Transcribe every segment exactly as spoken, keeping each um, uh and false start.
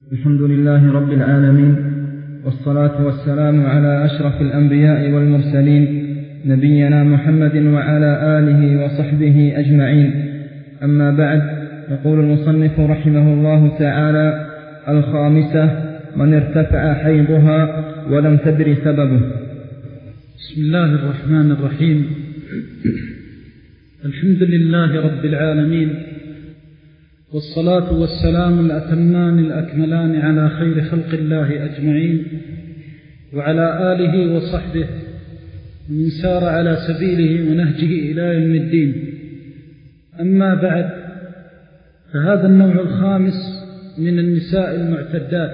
الحمد لله رب العالمين، والصلاة والسلام على أشرف الأنبياء والمرسلين، نبينا محمد وعلى آله وصحبه أجمعين. أما بعد، يقول المصنف رحمه الله تعالى: الخامسة: من ارتفع حيضها ولم تدر سببه. بسم الله الرحمن الرحيم. الحمد لله رب العالمين، والصلاة والسلام الأتمان الأكملان على خير خلق الله أجمعين، وعلى آله وصحبه من سار على سبيله ونهجه إلى يوم الدين. أما بعد، فهذا النوع الخامس من النساء المعتدات،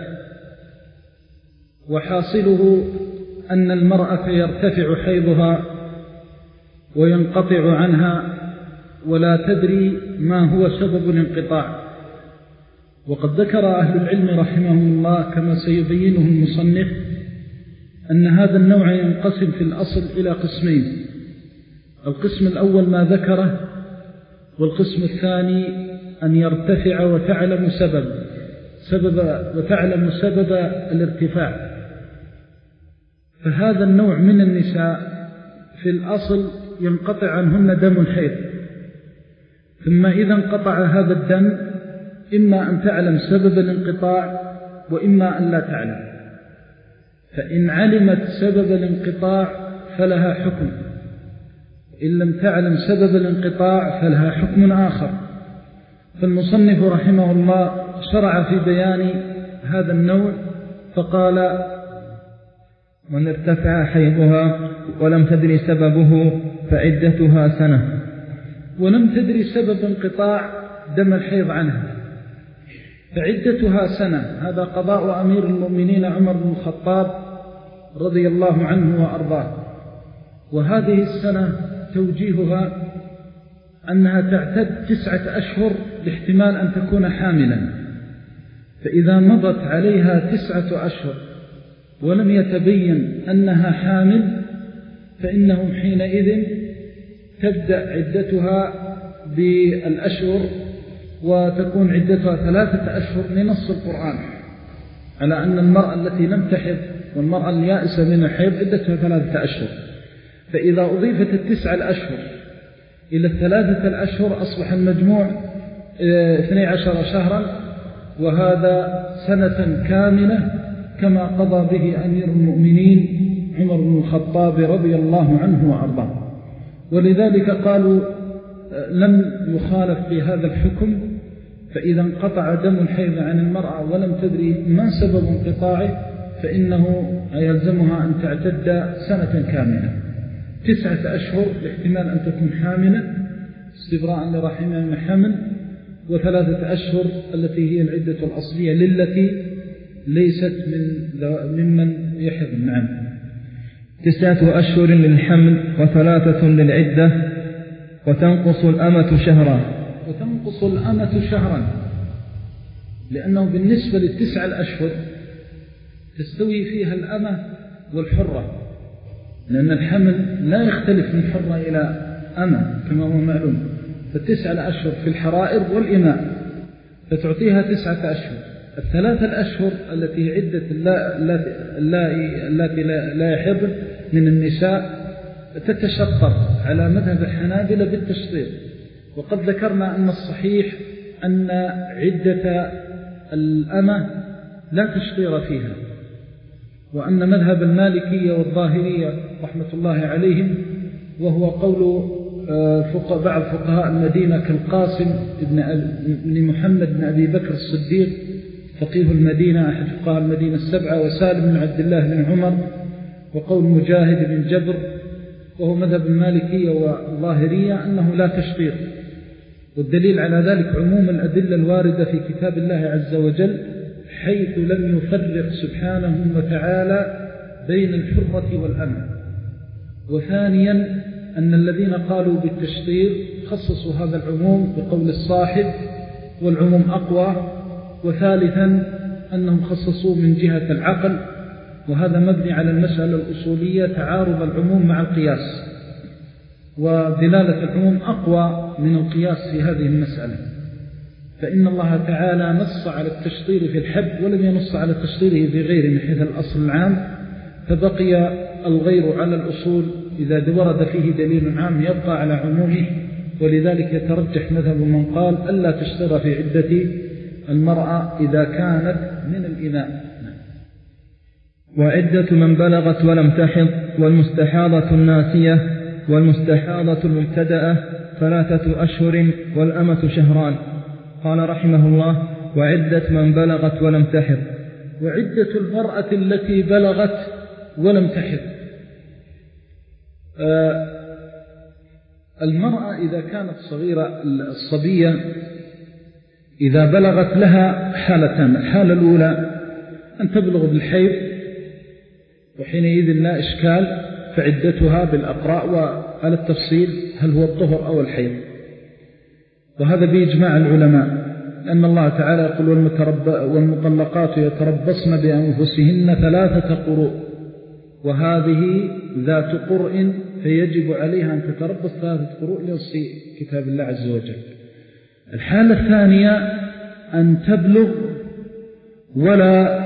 وحاصله أن المرأة يرتفع حيضها وينقطع عنها ولا تدري ما هو سبب الانقطاع. وقد ذكر أهل العلم رحمهم الله كما سيبينه المصنف أن هذا النوع ينقسم في الأصل إلى قسمين: القسم الأول ما ذكره، والقسم الثاني أن يرتفع وتعلم سبب سبب وتعلم سبب الارتفاع. فهذا النوع من النساء في الأصل ينقطع عنهن دم الحيض، ثم إذا انقطع هذا الدم إما أن تعلم سبب الانقطاع وإما أن لا تعلم. فإن علمت سبب الانقطاع فلها حكم، إن لم تعلم سبب الانقطاع فلها حكم آخر. فالمصنف رحمه الله شرع في بيان هذا النوع فقال: من ارتفع حيضها ولم تدري سببه فعدتها سنة. ولم تدري سبب انقطاع دم الحيض عنها فعدتها سنة. هذا قضاء أمير المؤمنين عمر بن الخطاب رضي الله عنه وأرضاه. وهذه السنة توجيهها أنها تعتد تسعة أشهر لاحتمال أن تكون حاملا، فإذا مضت عليها تسعة أشهر ولم يتبين أنها حامل فإنهم حينئذ تبدأ عدتها بالأشهر، وتكون عدتها ثلاثة أشهر لنص القرآن على أن المرأة التي لم تحض والمرأة اليائسة من الحيض عدتها ثلاثة أشهر. فإذا أضيفت التسعة الأشهر إلى الثلاثة الأشهر أصبح المجموع اثني عشر شهرا، وهذا سنة كاملة كما قضى به أمير المؤمنين عمر بن الخطاب رضي الله عنه وأرضاه. ولذلك قالوا لم يخالف بهذا الحكم. فإذا انقطع دم الحيض عن المرأة ولم تدري ما سبب انقطاعه فإنه يلزمها أن تعتد سنة كاملة، تسعة أشهر لاحتمال أن تكون حاملة استبراء لرحمها من حمل، وثلاثة أشهر التي هي العدة الأصلية للتي ليست من ممن يحض. نعم. تسعة أشهر للحمل وثلاثة للعدة، وتنقص الأمة شهرا. وتنقص الأمة شهرا لأنه بالنسبة للتسع الأشهر تستوي فيها الأمة والحرة، لأن الحمل لا يختلف من حرة إلى أمة كما هو معلوم. فالتسع الأشهر في الحرائر والإماء فتعطيها تسعة أشهر. الثلاثة الأشهر التي عدة التي لا يحض من النساء تتشطر على مذهب الحنابلة بالتشطير. وقد ذكرنا أن الصحيح أن عدة الأمة لا تشطير فيها، وأن مذهب المالكية والظاهرية رحمة الله عليهم، وهو قول بعض فقهاء المدينة كالقاسم بن محمد بن أبي بكر الصديق فقيه المدينة أحد فقهاء المدينة السبعة، وسالم بن عبد الله بن عمر، وقول مجاهد بن جبر، وهو مذهب المالكية والظاهرية أنه لا تشطير. والدليل على ذلك عموم الأدلة الواردة في كتاب الله عز وجل، حيث لم يفرق سبحانه وتعالى بين الحرة والأمة. وثانيا أن الذين قالوا بالتشطير خصصوا هذا العموم بقول الصاحب والعموم أقوى. وثالثا أنهم خصصوا من جهة العقل، وهذا مبني على المسألة الأصولية تعارض العموم مع القياس، ودلالة العموم أقوى من القياس في هذه المسألة. فإن الله تعالى نص على التشطير في الحب ولم ينص على تشطيره في غيره من حيث الأصل العام، فبقي الغير على الأصول إذا ورد فيه دليل عام يبقى على عمومه، ولذلك يترجح مذهب من قال ألا تشترى في عدة المرأة إذا كانت من الإناء. وعدة من بلغت ولم تحض والمستحاضة الناسية والمستحاضة المبتدأة ثلاثة أشهر والأمة شهران. قال رحمه الله: وعدة من بلغت ولم تحض. وعدة المرأة التي بلغت ولم تحض، آه المرأة إذا كانت صغيرة الصبية إذا بلغت لها حالتان: الحالة الأولى أن تبلغ بالحيض، وحينئذ لا إشكال، فعدتها بالأقراء وعلى التفصيل هل هو الطهر أو الحيض، وهذا بإجماع العلماء، لأن الله تعالى يقول: والمطلقات يتربصن بأنفسهن ثلاثة قروء، وهذه ذات قرء فيجب عليها أن تتربص ثلاثة قروء لنص كتاب الله عز وجل. الحالة الثانية أن تبلغ ولا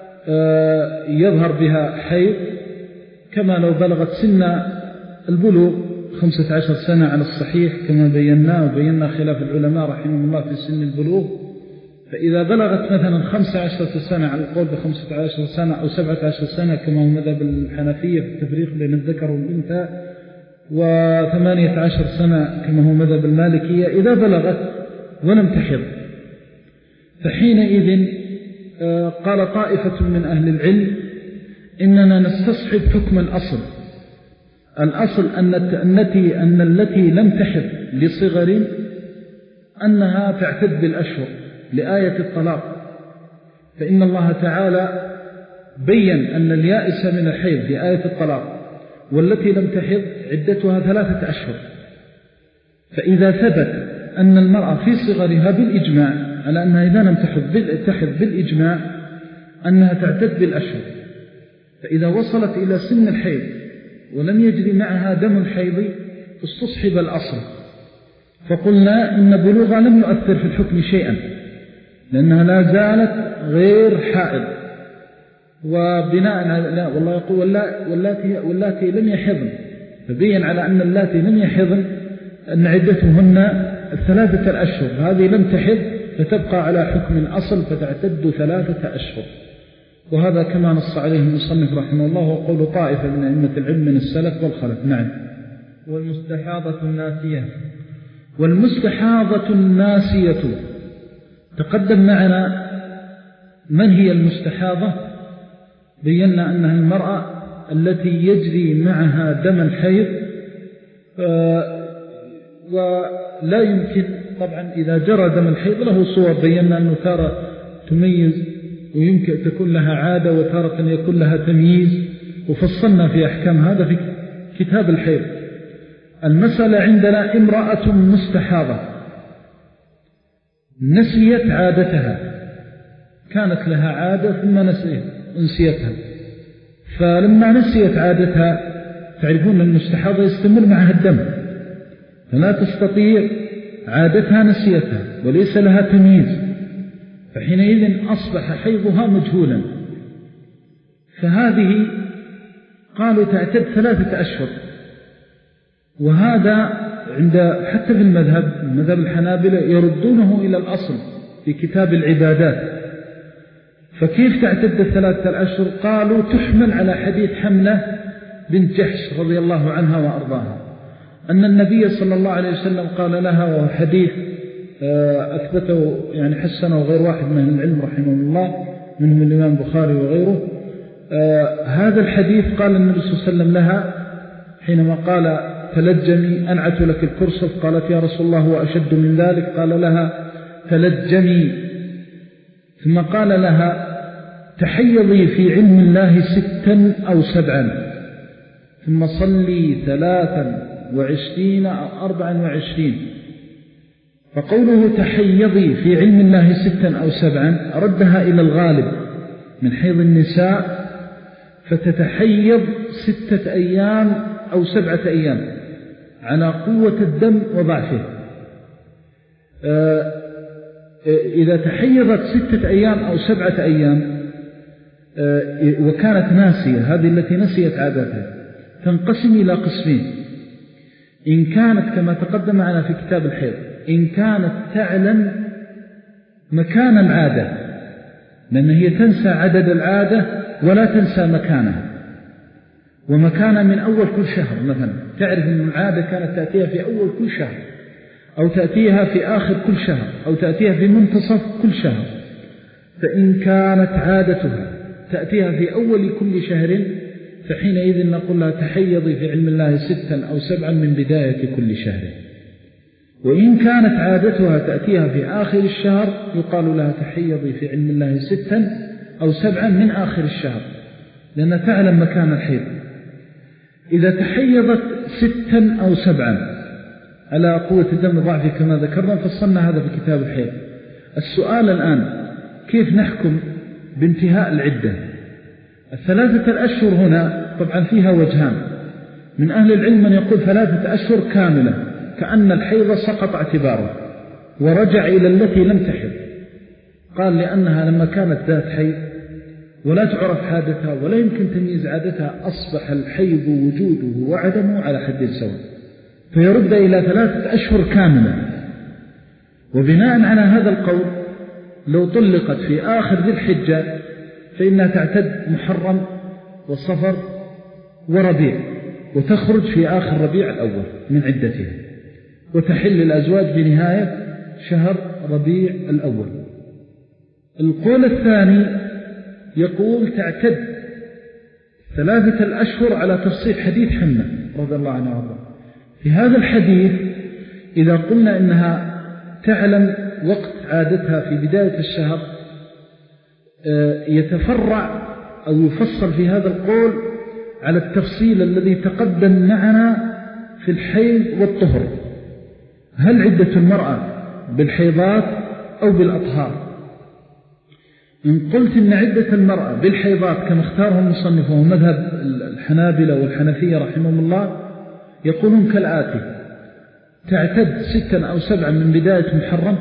يظهر بها حيض، كما لو بلغت سن البلوغ خمسة عشر سنة على الصحيح كما بينا وبينا خلاف العلماء رحمه الله في سن البلوغ. فإذا بلغت مثلا خمسة عشر سنة على القول بخمسة عشر سنة أو سبعة عشر سنة كما هو مذهب الحنفية في التفريق بين الذكر والأنثى، وثمانية عشر سنة كما هو مذهب المالكية، إذا بلغت ولم تحض فحينئذ قال طائفة من أهل العلم: إننا نستصحب حكم الأصل. الأصل أن التي, أن التي لم تحض لصغر أنها تعتد بالأشهر لآية الطلاق، فإن الله تعالى بيّن أن اليائس من الحيض بآية الطلاق، والتي لم تحض عدتها ثلاثة أشهر. فإذا ثبت أن المرأة في صغرها بالإجماع على أنها إذا لم تحض بالإجماع أنها تعتد بالأشهر، فإذا وصلت إلى سن الحيض ولم يجري معها دم الحيض استصحب الأصل، فقلنا إن بلوغها لم يؤثر في الحكم شيئا لأنها لا زالت غير حائض. وبناء على والله يقول واللاتي, واللاتي لم يحضن، فبين على أن اللاتي لم يحضن أن عدتهن الثلاثة الأشهر، هذه لم تحض فتبقى على حكم الأصل فتعتد ثلاثة أشهر، وهذا كما نص عليه المصنف رحمه الله وقول طائفة من أئمة العلم من السلف والخلف. نعم. والمستحاضة الناسية. والمستحاضة الناسية تقدم معنا من هي المستحاضة، بينا أنها المرأة التي يجري معها دم الحيض، ولا يمكن طبعا إذا جرى دم الحيض له صور، بينا أنه تارة تميز ويمكن تكون لها عادة وتارة يكون لها تمييز، وفصلنا في أحكام هذا في كتاب الحيض. المسألة عندنا امرأة مستحاضة نسيت عادتها، كانت لها عادة ثم نسيتها، فلما نسيت عادتها تعرفون المستحاضة يستمر معها الدم، فلا تستطيع عادتها نسيتها وليس لها تمييز، فحينئذ أصبح حيضها مجهولا، فهذه قالوا تعتد ثلاثة أشهر. وهذا عند حتى في المذهب المذهب الحنابلة يردونه إلى الأصل في كتاب العبادات. فكيف تعتد الثلاثة الأشهر؟ قالوا تحمل على حديث حملة بنت جحش رضي الله عنها وأرضاها، أن النبي صلى الله عليه وسلم قال لها، وهو حديث أثبته يعني حسنه غير واحد من العلم رحمه الله منهم الإمام البخاري وغيره، هذا الحديث قال النبي صلى الله عليه وسلم لها حينما قال تلجمي أنعت لك الكرسف، قالت يا رسول الله وأشد من ذلك، قال لها تلجمي، ثم قال لها تحيضي في علم الله ستا أو سبعا، ثم صلي ثلاثا وعشرين أو أربعا وعشرين. فقوله تحيضي في علم الله ستا أو سبعا ردها إلى الغالب من حيض النساء، فتتحيض ستة أيام أو سبعة أيام على قوة الدم وضعفه. إذا تحيضت ستة أيام أو سبعة أيام وكانت ناسية، هذه التي نسيت عادتها، تنقسم إلى قسمين. إن كانت كما تقدم معنا في كتاب الحيض، إن كانت تعلم مكان العادة، لأن هي تنسى عدد العادة ولا تنسى مكانها، ومكانها من أول كل شهر مثلا، تعرف أن العادة كانت تأتيها في أول كل شهر، أو تأتيها في آخر كل شهر، أو تأتيها في منتصف كل شهر. فإن كانت عادتها تأتيها في أول كل شهر فحينئذ نقول لها تحيضي في علم الله ستا أو سبعا من بداية كل شهر. وإن كانت عادتها تأتيها في آخر الشهر يقال لها تحيضي في علم الله ستا أو سبعا من آخر الشهر، لأنها تعلم مكان الحيض. إذا تحيضت ستا أو سبعا على قوة الدم الضعفي كما ذكرنا، فصلنا هذا في كتاب الحيض. السؤال الآن كيف نحكم بانتهاء العدة؟ الثلاثة الأشهر هنا طبعا فيها وجهان. من أهل العلم من يقول ثلاثة أشهر كاملة كأن الحيض سقط اعتباره ورجع إلى التي لم تحض، قال لأنها لما كانت ذات حيض ولا تعرف عادتها ولا يمكن تمييز عادتها أصبح الحيض وجوده وعدمه على حد سواء، فيرد إلى ثلاثة أشهر كاملة. وبناء على هذا القول لو طلقت في آخر ذي الحجة فإنها تعتد محرم وصفر وربيع، وتخرج في آخر ربيع الأول من عدتها، وتحل الأزواج بنهاية شهر ربيع الأول. القول الثاني يقول تعتد ثلاثة الأشهر على تفصيل حديث حنة رضي الله عنها وارضاها. في هذا الحديث إذا قلنا إنها تعلم وقت عادتها في بداية الشهر، يتفرع أو يفصل في هذا القول على التفصيل الذي تقدم معنا في الحيض والطهر. هل عدة المرأة بالحيضات أو بالأطهار؟ إن قلت إن عدة المرأة بالحيضات كما اختاره المصنف وهو مذهب الحنابلة والحنفية رحمهم الله، يقولون كالآتي: تعتد ستا أو سبعا من بداية محرم،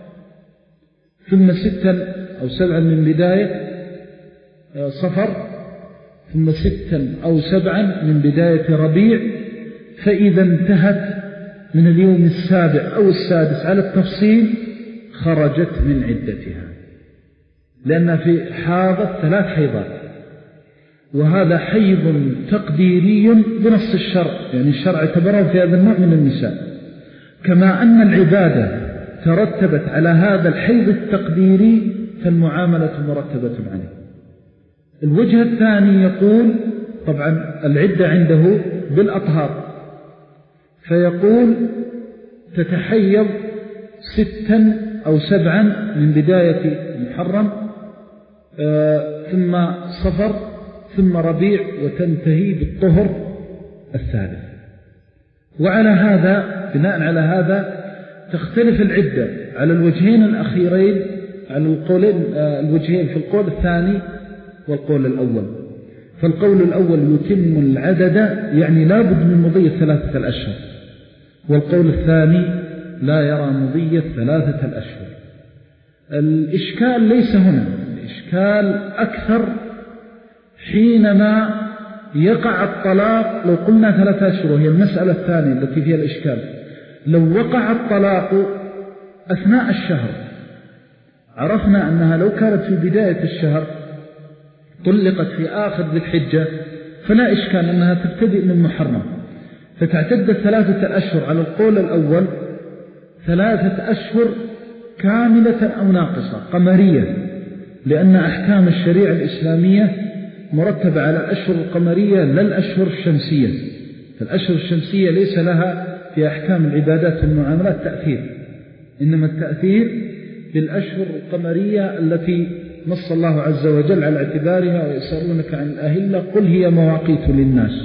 ثم ستا أو سبعا من بداية صفر، ثم ستا أو سبعا من بداية ربيع. فإذا انتهت من اليوم السابع أو السادس على التفصيل خرجت من عدتها، لأنها في حاضت ثلاث حيضات، وهذا حيض تقديري بنص الشرع، يعني الشرع اعتبره في هذا النوع من النساء، كما أن العبادة ترتبت على هذا الحيض التقديري فالمعاملة مرتبة عليه. الوجه الثاني يقول طبعا العدة عنده بالأطهار، فيقول تتحيض ستا أو سبعا من بداية محرم، آه ثم صفر، ثم ربيع، وتنتهي بالطهر الثالث. وعلى هذا بناء على هذا تختلف العدة على الوجهين الأخيرين، على القولين آه الوجهين في القول الثاني والقول الأول. فالقول الأول يتم العدد، يعني لا بد من مضي ثلاثة الأشهر، والقول الثاني لا يرى مضي ثلاثة الأشهر. الإشكال ليس هنا، الإشكال أكثر حينما يقع الطلاق. لو قلنا ثلاثة أشهر وهي المسألة الثانية التي فيها الإشكال، لو وقع الطلاق أثناء الشهر عرفنا أنها لو كانت في بداية الشهر طلقت في آخر ذي الحجة فلا إشكال أنها تبتدئ من محرم، فتعتد ثلاثة الأشهر على القول الأول ثلاثة أشهر كاملة أو ناقصة قمرية، لأن أحكام الشريعة الإسلامية مرتبة على الأشهر القمرية لا الأشهر الشمسية. فالأشهر الشمسية ليس لها في أحكام العبادات والمعاملات تأثير، إنما التأثير بالأشهر القمرية التي نص الله عز وجل على اعتبارها: ويسألونك عن الأهلة قل هي مواقيت للناس.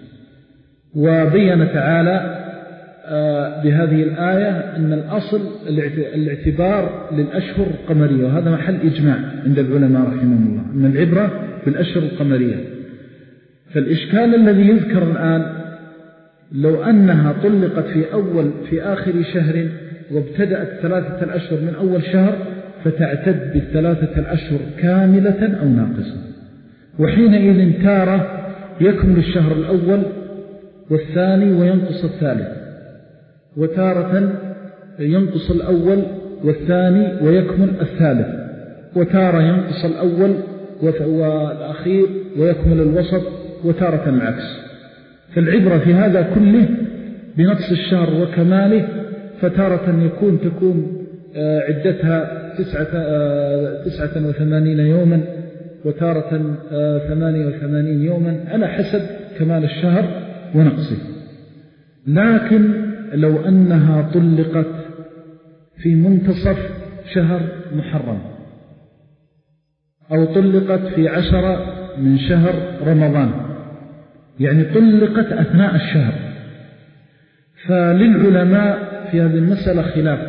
وبين تعالى بهذه الآية أن الأصل الاعتبار للأشهر القمرية، وهذا محل إجماع عند العلماء رحمهم الله أن العبرة بالأشهر القمرية. فالإشكال الذي يذكر الآن لو أنها طلقت في أول في آخر شهر وابتدأت ثلاثة الأشهر من أول شهر فتعتد بالثلاثة الأشهر كاملة أو ناقصة. وحينئذ تارة يكمل الشهر الأول والثاني وينقص الثالث، وتارة ينقص الأول والثاني ويكمل الثالث، وتارة ينقص الأول والأخير ويكمل الوسط، وتارة العكس. فالعبرة في هذا كله بنقص الشهر وكماله، فتارة يكون تكون عدتها تسعة, تسعة وثمانين يوما، وتارة ثمانية وثمانين يوما على حسب كمال الشهر ونقصه. لكن لو أنها طلقت في منتصف شهر محرم، أو طلقت في عشرة من شهر رمضان، يعني طلقت أثناء الشهر، فللعلماء في هذه المسألة خلاف،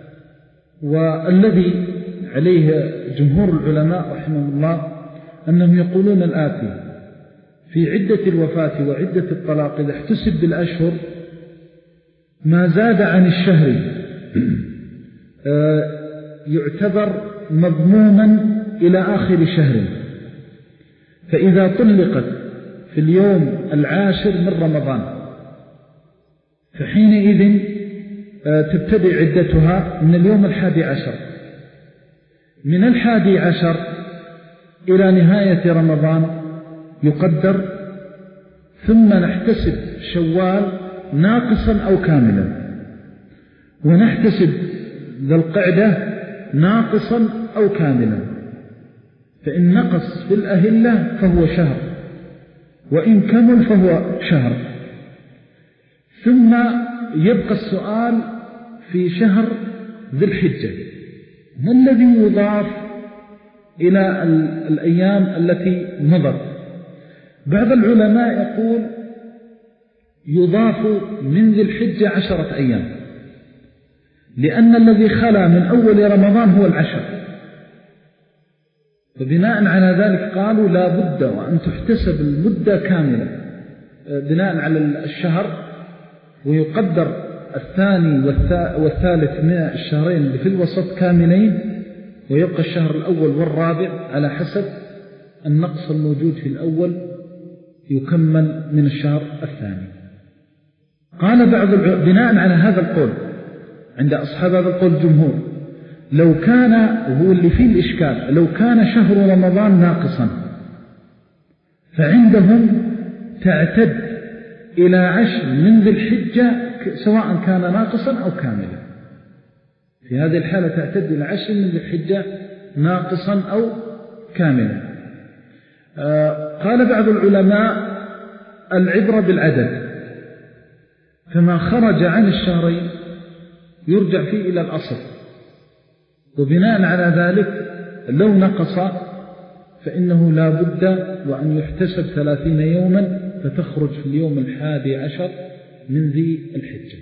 والذي عليه جمهور العلماء رحمه الله أنهم يقولون الآتي: في عدة الوفاة وعدة الطلاق إذا احتسب بالأشهر ما زاد عن الشهر يعتبر مضموما إلى آخر شهر، فإذا طلقت في اليوم العاشر من رمضان فحينئذ تبتدئ عدتها من اليوم الحادي عشر، من الحادي عشر إلى نهاية رمضان يقدر، ثم نحتسب شوال ناقصا أو كاملا، ونحتسب ذا القعدة ناقصا أو كاملا، فإن نقص في الأهلة فهو شهر، وإن كمل فهو شهر. ثم يبقى السؤال في شهر ذي الحجة: ما الذي يضاف إلى الأيام التي مضت؟ بعض العلماء يقول يضاف من ذي الحجة عشرة أيام، لأن الذي خلا من أول رمضان هو العشر، فبناء على ذلك قالوا لا بد وأن تحتسب المدة كاملة بناء على الشهر، ويقدر الثاني والثالث من الشهرين اللي في الوسط كاملين، ويبقى الشهر الأول والرابع على حسب النقص الموجود في الأول يكمل من الشهر الثاني. قال بعض بناء على هذا القول عند أصحاب هذا القول الجمهور: لو كان هو اللي فيه الإشكال، لو كان شهر رمضان ناقصا فعندهم تعتد إلى عشر من ذي الحجة سواء كان ناقصا أو كاملا. في هذه الحالة تعتد إلى عشر من ذي الحجة ناقصا أو كاملا. آه قال بعض العلماء: العبرة بالعدد، فما خرج عن الشهرين يرجع فيه إلى الأصل، وبناء على ذلك لو نقص فإنه لا بد وأن يحتسب ثلاثين يوما، فتخرج في اليوم الحادي عشر من ذي الحجة.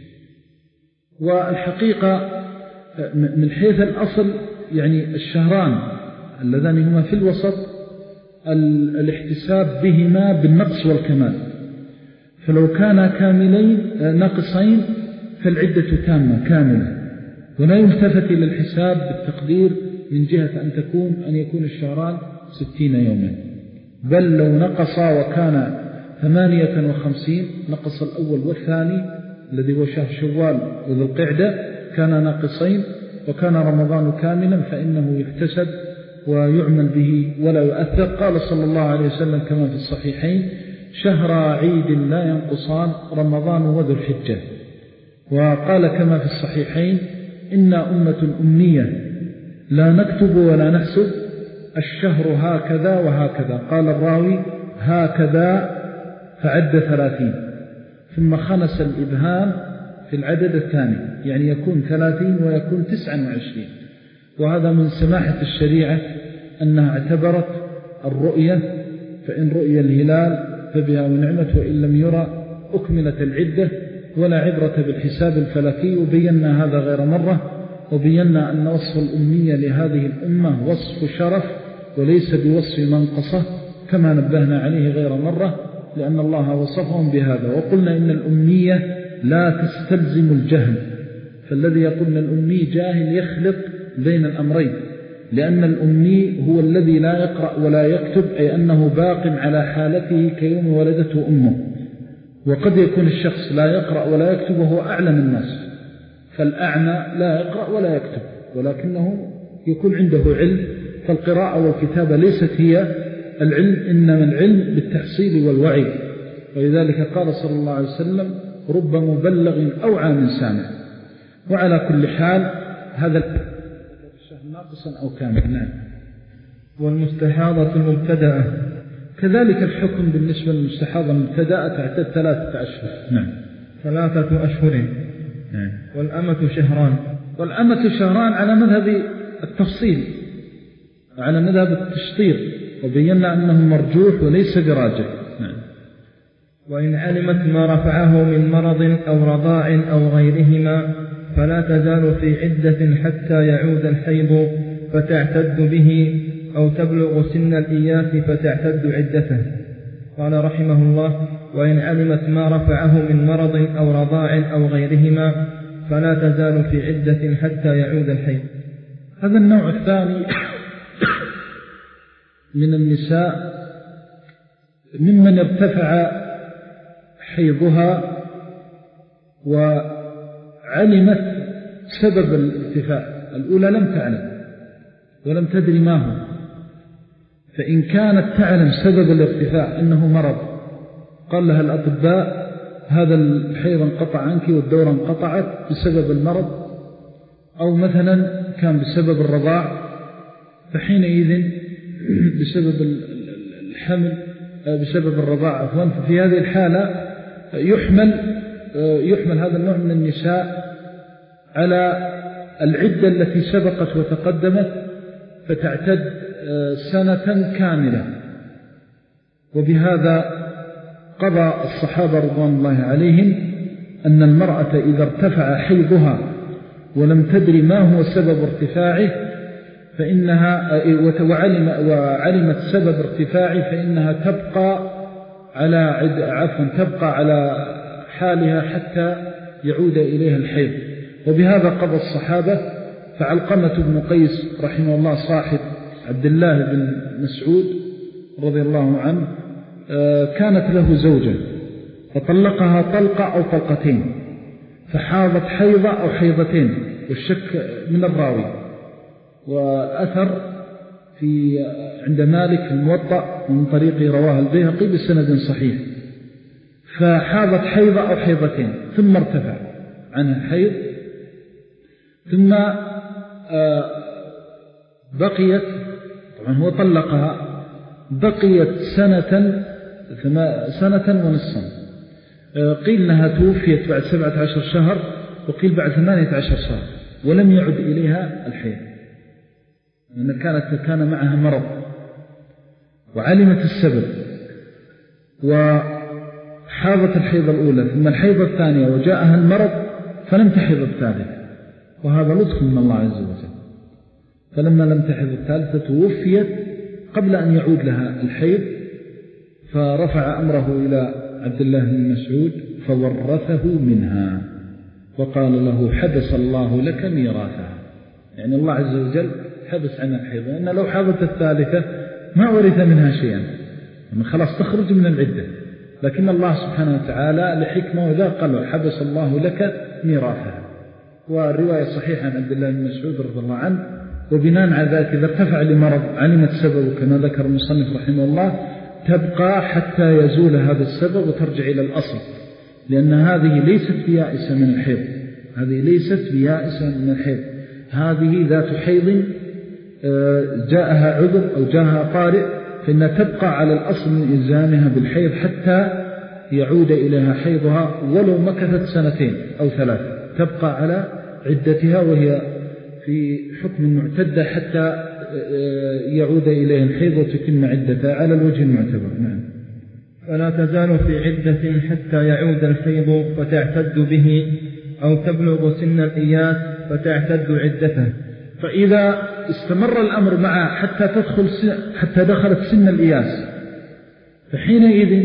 والحقيقة من حيث الأصل يعني الشهران اللذان هما في الوسط الاحتساب بهما بالنقص والكمال، فلو كان كاملين ناقصين فالعدة تامة كاملة، ولا يلتفت إلى الحساب بالتقدير من جهة أن تكون أن يكون الشهران ستين يوما، بل لو نقص وكان ثمانية وخمسين نقص الأول والثاني الذي هو شهر شوال وذو القعدة كان ناقصين، وكان رمضان كاملا فإنه يحتسب ويعمل به ولا يؤثر. قال صلى الله عليه وسلم كما في الصحيحين: شهر عيد لا ينقصان رمضان وذو الحجة. وقال كما في الصحيحين: إنا أمة أمية لا نكتب ولا نحسب، الشهر هكذا وهكذا. قال الراوي: هكذا، فعد ثلاثين، ثم خمس الإبهام في العدد الثاني، يعني يكون ثلاثين ويكون تسعا وعشرين. وهذا من سماحة الشريعة أنها اعتبرت الرؤية، فإن رؤية الهلال فبها ونعمت، وإن لم يرى أكملت العدة، ولا عبرة بالحساب الفلكي. وبينا هذا غير مرة، وبينا أن وصف الأمية لهذه الأمة وصف شرف وليس بوصف منقصة، كما نبهنا عليه غير مرة، لأن الله وصفهم بهذا. وقلنا إن الأمية لا تستلزم الجهل، فالذي يقول أن الأمي جاهل يخلط بين الأمرين، لأن الأمي هو الذي لا يقرأ ولا يكتب، أي أنه باق على حالته كيوم ولدته أمه. وقد يكون الشخص لا يقرأ ولا يكتب وهو أعلم الناس، فالأعمى لا يقرأ ولا يكتب ولكنه يكون عنده علم، فالقراءة والكتابة ليست هي العلم، إنما العلم بالتحصيل والوعي. ولذلك قال صلى الله عليه وسلم رب مبلغ أوعى من سامع. وعلى كل حال هذا الشهر ناقصا أو كامل. نعم. والمستحاضة المبتدأة كذلك الحكم بالنسبة للمستحاضة المبتدأة تعتد ثلاثة أشهر. نعم. ثلاثة أشهر. نعم. والأمة شهران. والأمة شهران على مذهب التفصيل، على مذهب التشطير، وبينا أنه مرجوح وليس براجح. نعم. وإن علمت ما رفعه من مرض أو رضاع أو غيرهما فلا تزال في عدة حتى يعود الحيض فتعتد به، أو تبلغ سن الإياس فتعتد عدته. قال رحمه الله: وإن علمت ما رفعه من مرض أو رضاع أو غيرهما فلا تزال في عدة حتى يعود الحيض. هذا النوع الثاني من النساء ممن ارتفع حيضها وعلمت سبب الارتفاع. الأولى لم تعلم ولم تدري ما هو، فإن كانت تعلم سبب الارتفاع أنه مرض، قال لها الأطباء هذا الحيض انقطع عنك والدورة انقطعت بسبب المرض، أو مثلا كان بسبب الرضاع، فحينئذ بسبب الحمل بسبب الرضاع عفوا، ففي هذه الحالة يحمل يحمل هذا النوع من النساء على العدة التي سبقت وتقدمت، فتعتد سنة كاملة. وبهذا قضى الصحابة رضوان الله عليهم أن المرأة إذا ارتفع حيضها ولم تدري ما هو سبب ارتفاعه فإنها وعلم وعلمت سبب ارتفاعه فإنها تبقى على عفوا تبقى على حالها حتى يعود إليها الحيض. وبهذا قضى الصحابة. فعلقمة بن قيس رحمه الله صاحب عبد الله بن مسعود رضي الله عنه كانت له زوجة فطلقها طلقة أو طلقتين، فحاضت حيضة أو حيضتين، والشك من الراوي. وأثر في عند مالك الموطأ من طريق رواه البيهقي بسند صحيح، فحاضت حيضة أو حيضتين ثم ارتفع عنها حيض، ثم بقيت، طبعا هو طلقها، بقيت سنة سنة ونصفا، قيل لها توفيت بعد سبعة عشر شهر، وقيل بعد ثمانية عشر شهر، ولم يعد إليها الحيض لأن كانت كان معها مرض وعلمت السبب، وحاضت الحيضة الأولى ثم الحيضة الثانية وجاءها المرض فلم تحيض الثالثة، وهذا لطف من الله عز وجل. فلما لم تحيض الثالثة توفيت قبل أن يعود لها الحيض، فرفع أمره إلى عبد الله بن مسعود فورثه منها وقال له حبس الله لك ميراثها، يعني الله عز وجل حبس عنها الحيض، لأن لو حاضت الثالثة ما ورث منها شيئا، يعني خلاص تخرج من العدة، لكن الله سبحانه وتعالى لحكمة وذا قال حبس الله لك ميراثها. والرواية صحيحة عن عبد الله بن مسعود رضي الله عنه. وبناء على ذلك إذا ارتفع لمرض علمت سببه كما ذكر المصنف رحمه الله تبقى حتى يزول هذا السبب وترجع إلى الأصل، لأن هذه ليست بيائسة من الحيض، هذه ليست بيائسة من الحيض، هذه ذات حيض جاءها عذر أو جاءها طارئ، فإنها تبقى على الأصل من إلزامها بالحيض حتى يعود إليها حيضها، ولو مكثت سنتين أو ثلاث تبقى على عدتها وهي في حكم المعتدة حتى يعود إليها الحيض وتتم عدتها على الوجه المعتبر. نعم. فلا تزال في عدة حتى يعود الحيض فتعتد به، أو تبلغ سن الإياس فتعتد عدته. فإذا استمر الأمر معه حتى تدخل حتى دخلت سن الإياس، فحينئذ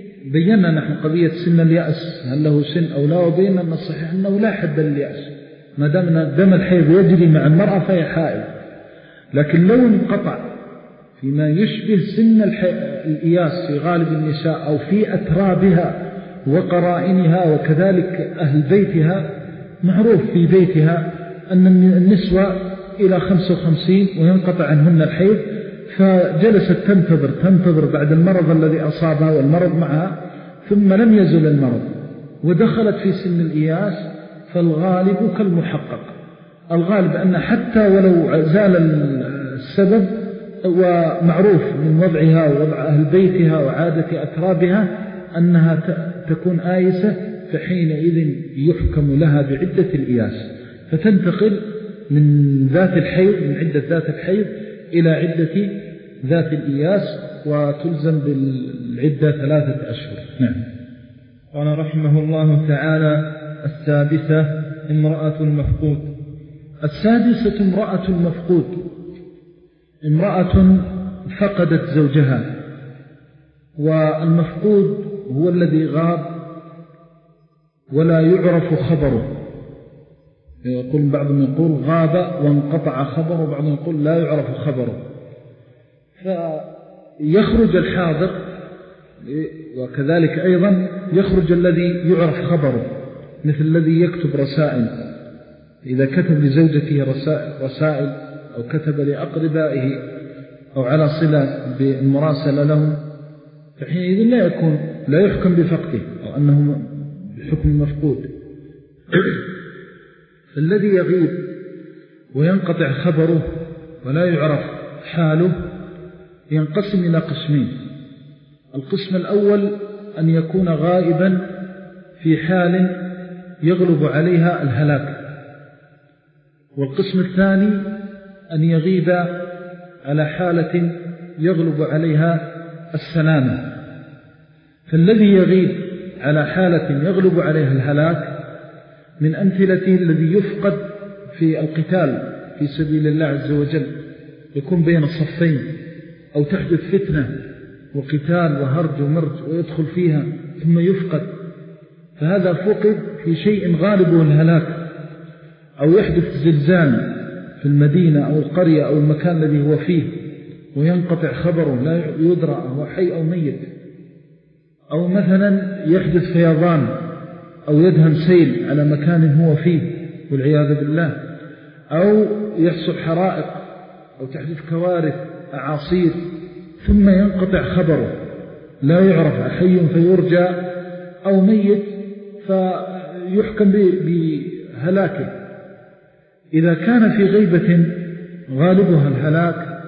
بينا نحن قضية سن اليأس هل له سن أو لا، وبينا أن الصحيح أنه لا حد لليأس، ما دام دم الحيض يجري مع المرأة فهي حائض. لكن لو انقطع فيما يشبه سن الإياس في غالب النساء أو في أترابها وقرائنها وكذلك أهل بيتها، معروف في بيتها أن النسوة إلى خمسة وخمسين وينقطع عنهن الحيض، فجلست تنتظر تنتظر بعد المرض الذي أصابها والمرض معها، ثم لم يزل المرض ودخلت في سن الإياس، فالغالب كالمحقق. الغالب أن حتى ولو زال السبب ومعروف من وضعها ووضع أهل بيتها وعادة أترابها أنها تكون آيسة، فحينئذ يحكم لها بعدة الإياس، فتنتقل من ذات الحيض من عدة ذات الحيض إلى عدة ذات الإياس، وتلزم بالعدة ثلاثة أشهر. نعم. قال رحمه الله تعالى: السادسة امرأة المفقود. السادسة امرأة المفقود، امرأة فقدت زوجها، والمفقود هو الذي غاب ولا يعرف خبره. يقول بعضهم يقول غاب وانقطع خبره، وبعضهم يقول لا يعرف خبره. فيخرج الحاضر، وكذلك أيضا يخرج الذي يعرف خبره، مثل الذي يكتب رسائل، إذا كتب لزوجته رسائل أو كتب لأقربائه أو على صلة بالمراسلة لهم، فحينئذ لا يكون لا يحكم بفقده أو أنه بحكم مفقود. فالذي يغيب وينقطع خبره ولا يعرف حاله ينقسم إلى قسمين. القسم الأول أن يكون غائبا في حال يغلب عليها الهلاك، والقسم الثاني أن يغيب على حالة يغلب عليها السلامة. فالذي يغيب على حالة يغلب عليها الهلاك من أمثلته الذي يفقد في القتال في سبيل الله عز وجل، يكون بين الصفين أو تحدث فتنة وقتال وهرج ومرج ويدخل فيها ثم يفقد، فهذا فقد في شيء غالبه الهلاك، أو يحدث زلزال في المدينة أو القرية أو المكان الذي هو فيه وينقطع خبره لا يدرى هو حي أو ميت، أو مثلا يحدث فيضان أو يدهم سيل على مكان هو فيه والعياذ بالله، أو يحصل حرائق أو تحدث كوارث أعاصير ثم ينقطع خبره لا يعرف حي فيرجى أو ميت فيحكم بهلاكه. إذا كان في غيبة غالبها الهلاك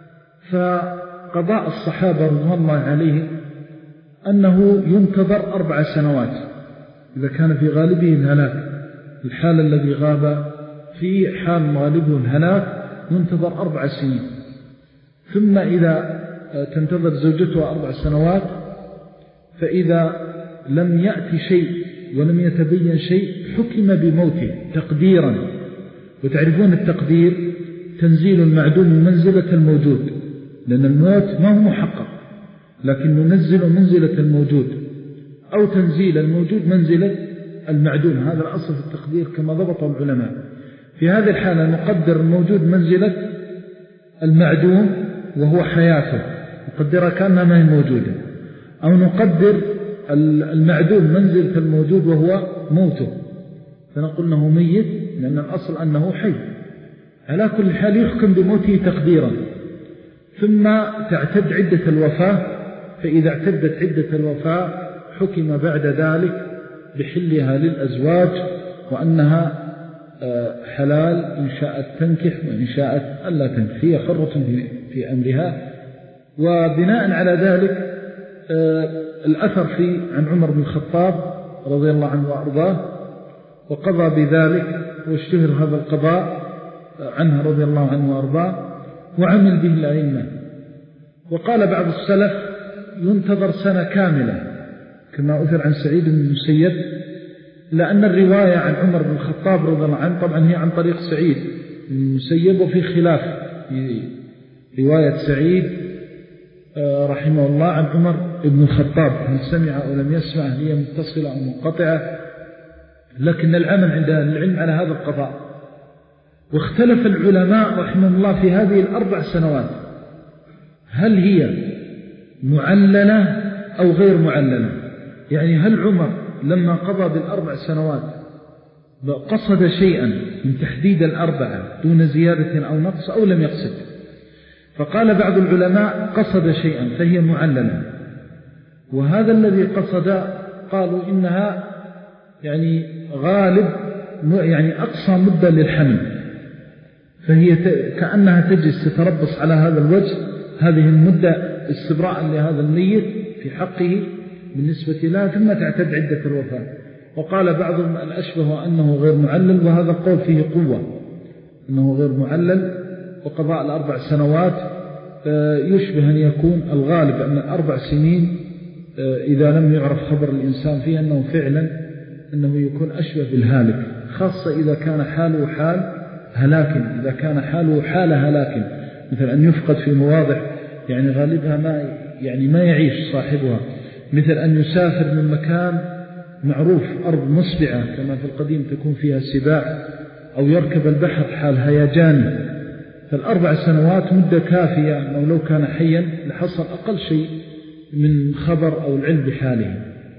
فقضاء الصحابة رضوان الله عليهم أنه ينتظر أربع سنوات إذا كان في غالبه الهلاك. الحال الذي غاب في حال غالبه الهلاك ينتظر أربع سنين، ثم إذا تنتظر زوجته أربع سنوات فإذا لم يأتي شيء ولم يتبين شيء حكم بموته تقديرا. وتعرفون التقدير تنزيل المعدوم منزلة الموجود، لأن الموت ما هو محقق لكن ننزل منزلة الموجود، أو تنزيل الموجود منزلة المعدوم. هذا الأصل في التقدير كما ضبطه العلماء. في هذه الحالة نقدر الموجود منزلة المعدوم وهو حياته، نقدرها كأنها ما هي موجودة، أو نقدر المعدوم منزلة الموجود وهو موته فنقول أنه ميت، لأن الأصل أنه حي. على كل حال يحكم بموته تقديرا، ثم تعتد عدة الوفاة، فإذا اعتدت عدة الوفاة حكم بعد ذلك بحلها للأزواج، وأنها حلال إن شاءت تنكح وإن شاءت ألا تنكح، هي حرة في أمرها. وبناء على ذلك الأثر في عن عمر بن الخطاب رضي الله عنه وأرضاه وقضى بذلك، واشتهر هذا القضاء عنه رضي الله عنه وأرضاه وعمل به الأئمة. وقال بعض السلف ينتظر سنة كاملة كما أثر عن سعيد بن المسيب، لأن الرواية عن عمر بن الخطاب رضي الله عنه طبعا هي عن طريق سعيد بن المسيب، وفي خلاف في رواية سعيد رحمه الله عن عمر بن الخطاب هل سمع أو لم يسمع، هي متصلة أو منقطعة. لكن العمل عند العلم على هذا القضاء. واختلف العلماء رحمهم الله في هذه الأربع سنوات هل هي معللة أو غير معللة. يعني هل عمر لما قضى بالأربع سنوات قصد شيئا من تحديد الأربعة دون زيادة أو نقص أو لم يقصد. فقال بعض العلماء قصد شيئا فهي معللة، وهذا الذي قصد قالوا إنها يعني غالب يعني أقصى مدة للحمل، فهي كأنها تجلس تتربص على هذا الوجه هذه المدة استبراء لهذا الميت في حقه بالنسبة له، ثم تعتد عدة الوفاة. وقال بعضهم الأشبه أنه غير معلل، وهذا القول فيه قوة أنه غير معلل، وقضاء الأربع سنوات يشبه أن يكون الغالب أن الأربع سنين إذا لم يعرف خبر الإنسان فيه أنه فعلا أنه يكون أشبه بالهالك، خاصة إذا كان حاله حال هلاك، إذا كان حاله حال هلاك مثل أن يفقد في مواضع يعني غالبها ما يعني ما يعيش صاحبها، مثل أن يسافر من مكان معروف أرض مصبعة كما في القديم تكون فيها السباع، أو يركب البحر حال هيجان. فالأربع سنوات مدة كافية أنه لو كان حيا لحصل أقل شيء من خبر أو العلم بحاله.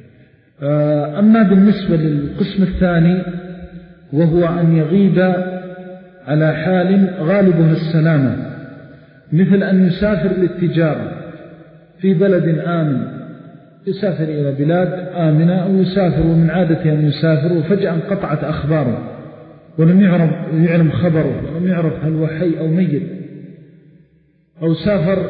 أما بالنسبة للقسم الثاني وهو أن يغيب على حال غالبها السلامة، مثل أن يسافر للتجارة في بلد آمن، يسافر إلى بلاد آمنة، أو يسافر ومن عادته أن يسافر وفجأة انقطعت أخباره ولم يعرف يعلم خبره ولم يعرف هل هو حي أو ميت، أو سافر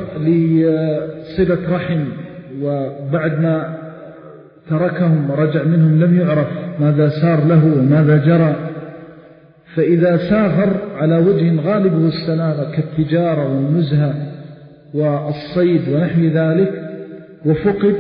لصلة رحم وبعد ما تركهم ورجع منهم لم يعرف ماذا صار له وماذا جرى. فإذا سافر على وجه غالبه السلامة كالتجارة والنزهة والصيد ونحو ذلك وفقد،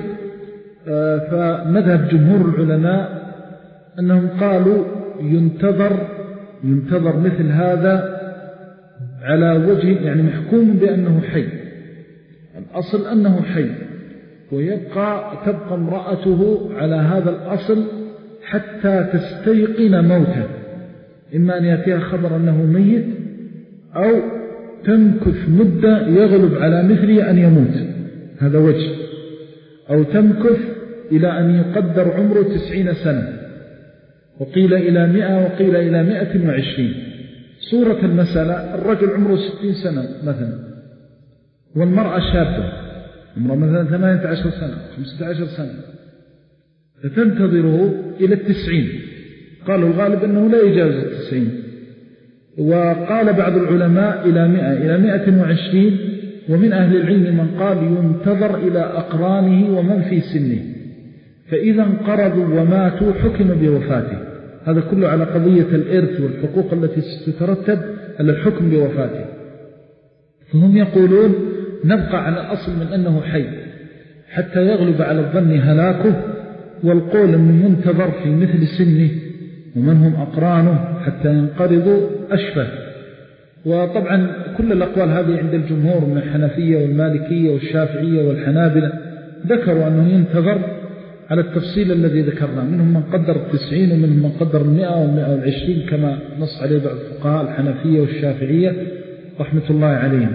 فمذهب جمهور العلماء أنهم قالوا ينتظر ينتظر مثل هذا على وجه يعني محكوم بأنه حي، الأصل أنه حي، ويبقى تبقى امرأته على هذا الأصل حتى تستيقن موته، إما أن يأتيها خبر أنه ميت أو تمكث مدة يغلب على مثله أن يموت، هذا وجه، أو تمكث إلى أن يقدر عمره تسعين سنة، وقيل إلى مئة وقيل إلى مئة وعشرين. صورة المسألة الرجل عمره ستين سنة مثلا، والمرأة شابة عمره مثلا ثمانية عشر سنة خمسة عشر سنة، فتنتظره إلى التسعين، قالوا الغالب أنه لا يجاوز التسعين. وقال بعض العلماء إلى مئة إلى مئة وعشرين، ومن أهل العلم من قال ينتظر إلى أقرانه ومن في سنه، فإذا انقرضوا وماتوا حكم بوفاته. هذا كله على قضية الإرث والحقوق التي ستترتب على الحكم بوفاته. فهم يقولون نبقى على الأصل من أنه حي حتى يغلب على الظن هلاكه، والقول أنه ينتظر في مثل سنه ومن هم أقرانه حتى ينقرضوا أشبه. وطبعا كل الأقوال هذه عند الجمهور من الحنفية والمالكية والشافعية والحنابلة ذكروا أنه ينتظر على التفصيل الذي ذكرنا، منهم من قدر التسعين ومنهم من قدر المئة والمئة والعشرين كما نص عليه بعض الفقهاء الحنفية والشافعية رحمة الله عليهم.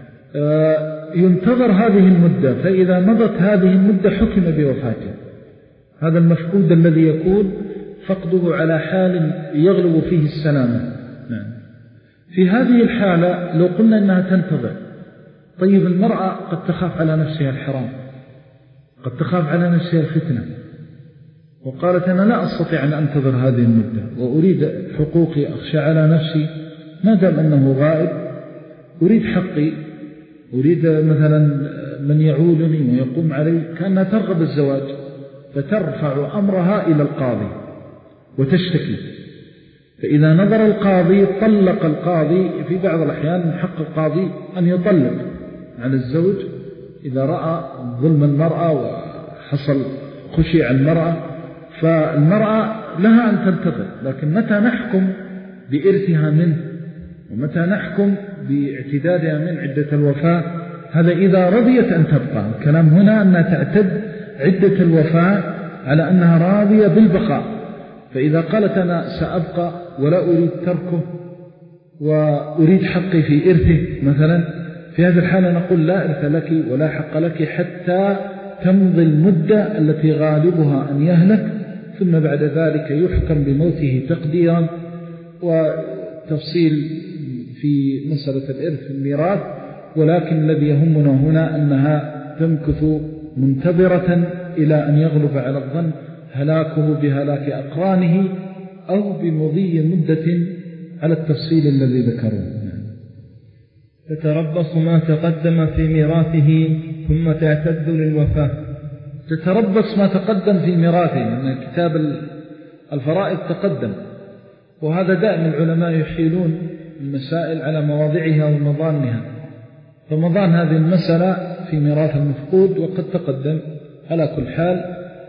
ينتظر هذه المدة، فإذا مضت هذه المدة حكم بوفاته. هذا المفقود الذي يكون فقده على حال يغلب فيه السلامة. نعم. في هذه الحالة لو قلنا أنها تنتظر، طيب المرأة قد تخاف على نفسها الحرام، قد تخاف على نفسها الفتنة، وقالت أنا لا أستطيع أن أنتظر هذه المدة وأريد حقوقي، أخشى على نفسي ما دام أنه غائب، أريد حقي، أريد مثلا من يعولني ويقوم علي، كأنها ترغب الزواج، فترفع أمرها إلى القاضي وتشتكي. فإذا نظر القاضي طلق القاضي، في بعض الأحيان من حق القاضي أن يطلق على الزوج إذا رأى ظلم المرأة وحصل خشيع المرأة، فالمرأة لها أن تنتظر. لكن متى نحكم بإرثها منه ومتى نحكم باعتدادها من عدة الوفاة؟ هذا إذا رضيت أن تبقى. الكلام هنا أنها تعتد عدة الوفاة على أنها راضية بالبقاء، فإذا قالت أنا سأبقى ولا أريد تركه وأريد حقي في إرثه مثلا، في هذه الحالة نقول لا إرث لك ولا حق لك حتى تمضي المدة التي غالبها أن يهلك، ثم بعد ذلك يحكم بموته تقديرا. وتفصيل في مسألة الإرث في الميراث، ولكن الذي يهمنا هنا أنها تمكث منتظرة إلى أن يغلب على الظن هلاكه بهلاك أقرانه أو بمضي مدة على التفصيل الذي ذكروه. تتربص ما تقدم في ميراثه ثم تعتد للوفاة. تتربص ما تقدم في ميراثه، من كتاب الفرائض تقدم، وهذا دائما العلماء يحيلون المسائل على مواضعها ومضانها، فمضان هذه المسألة في ميراث المفقود وقد تقدم. على كل حال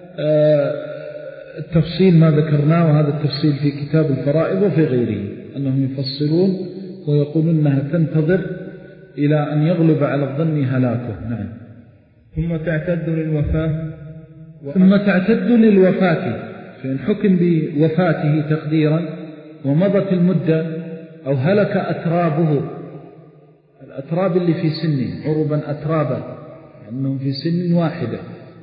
التفصيل ما ذكرناه، وهذا التفصيل في كتاب الفرائض وفي غيره، أنهم يفصلون ويقولون أنها تنتظر إلى أن يغلب على الظن هلاكه. نعم. ثم تعتد للوفاة. ثم تعتد للوفاة، فإن حكم بوفاته تقديرا ومضت المدة أو هلك أترابه، الأتراب اللي في سنه عربا أترابا أنهم في سن واحدة،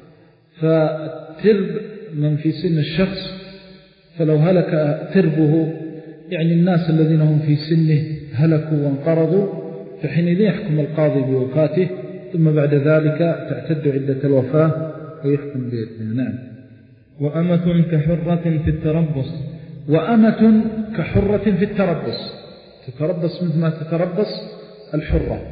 فترب من في سن الشخص، فلو هلك تربه يعني الناس الذين هم في سنه هلكوا وانقرضوا، فحينئذ يحكم القاضي بوفاته، ثم بعد ذلك تعتد عدة الوفاة ويحكم بإذنه. نعم. وأمة كحرة في التربص. وأمة كحرة في التربص، تتربص مثل ما تتربص الحرة،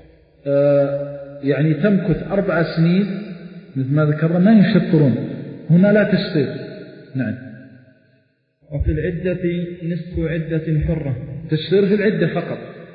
آه يعني تمكث أربع سنين مثل ما ذكرنا، ما يشطرون هنا، لا تشطير. نعم. وفي العدة نصف عدة الحرة، تشطير في العدة فقط.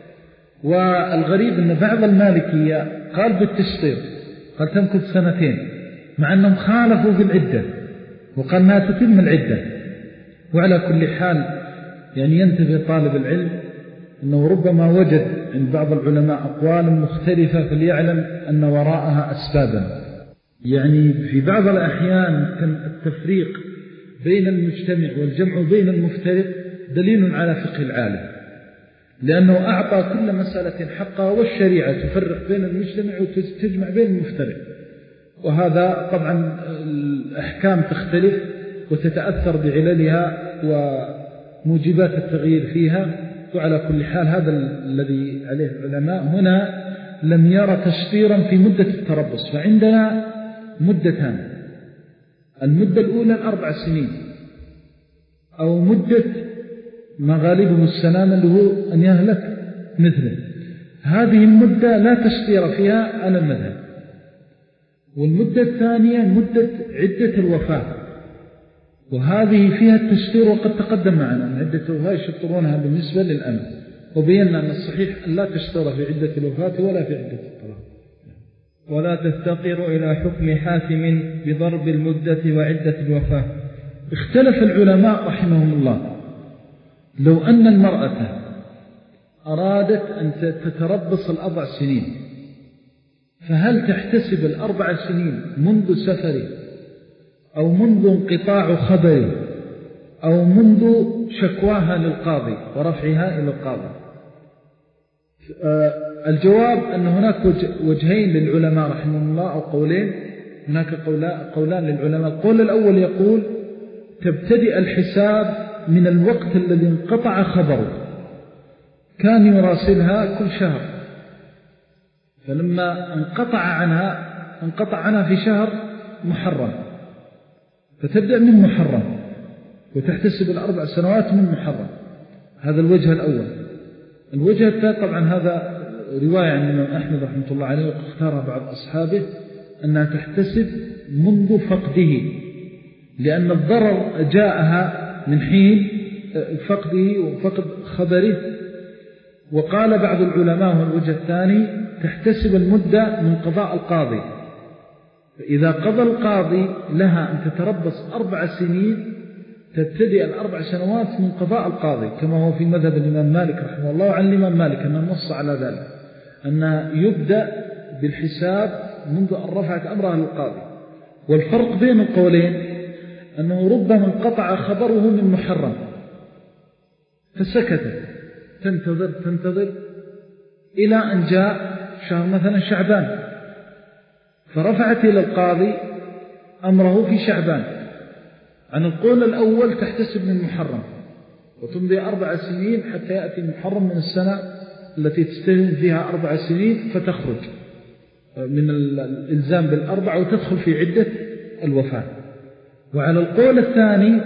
والغريب أن بعض المالكية قال بالتشطير، قال تمكث سنتين، مع أنهم خالفوا في العدة وقال ما تتم العدة. وعلى كل حال يعني ينتبه طالب العلم أنه ربما وجد عند بعض العلماء أقوال مختلفة، فليعلم أن وراءها أسبابا. يعني في بعض الأحيان كان التفريق بين المجتمع والجمع بين المفترق دليل على فقه العالم، لأنه أعطى كل مسألة حقها، والشريعة تفرق بين المجتمع وتجمع بين المفترق. وهذا طبعا الأحكام تختلف وتتأثر بعللها وموجبات التغيير فيها. وعلى كل حال هذا الذي عليه العلماء هنا لم يرى تشطيرا في مدة التربص. فعندنا مدتان، المدة الأولى الأربع سنين أو مدة ما غالبه السلام اللي هو أن يهلك مثله، هذه المدة لا تشطير فيها على المذهب. والمدة الثانية مدة عدة الوفاة، وهذه فيها التشطير وقد تقدم معنا أن عدة الوفاة يشطرونها بالنسبة للأمن، وبينا أن الصحيح أن لا تشطر في عدة الوفاة ولا في عدة الطلاق. ولا تفتقر إلى حكم حاكم بضرب المدة وعدة الوفاة. اختلف العلماء رحمهم الله، لو أن المرأة أرادت أن تتربص الأربع سنين، فهل تحتسب الأربع سنين منذ سفره أو منذ انقطاع خبره أو منذ شكواها للقاضي ورفعها إلى القاضي؟ الجواب أن هناك وجهين للعلماء رحمهم الله أو قولين. هناك قولان للعلماء. القول الأول يقول تبتدئ الحساب من الوقت الذي انقطع خبره، كان يراسلها كل شهر، فلما انقطع عنها انقطع عنها في شهر محرم، فتبدأ من محرم وتحتسب الأربع سنوات من محرم. هذا الوجه الأول. الوجه الثاني طبعا هذا رواية عن الإمام أحمد رحمة الله عليه واختارها بعض أصحابه، أنها تحتسب منذ فقده، لأن الضرر جاءها من حين فقده وفقد خبره. وقال بعض العلماء والوجه الثاني تحتسب المدة من قضاء القاضي، فإذا قضى القاضي لها أن تتربص أربع سنين تبتدئ الأربع سنوات من قضاء القاضي، كما هو في مذهب الإمام مالك رحمه الله عن الإمام مالك أنه نص على ذلك، أنه يبدأ بالحساب منذ أن رفعت أمرها للقاضي. والفرق بين القولين أنه ربما انقطع خبره من محرم فسكتت تنتظر تنتظر إلى أن جاء شهر مثلا شعبان، فرفعت إلى القاضي أمره في شعبان. عن القول الأول تحتسب من محرم وتمضي أربع سنين حتى يأتي محرم من السنة التي تستلم فيها أربع سنين فتخرج من الإلزام بالأربع وتدخل في عدة الوفاة. وعلى القول الثاني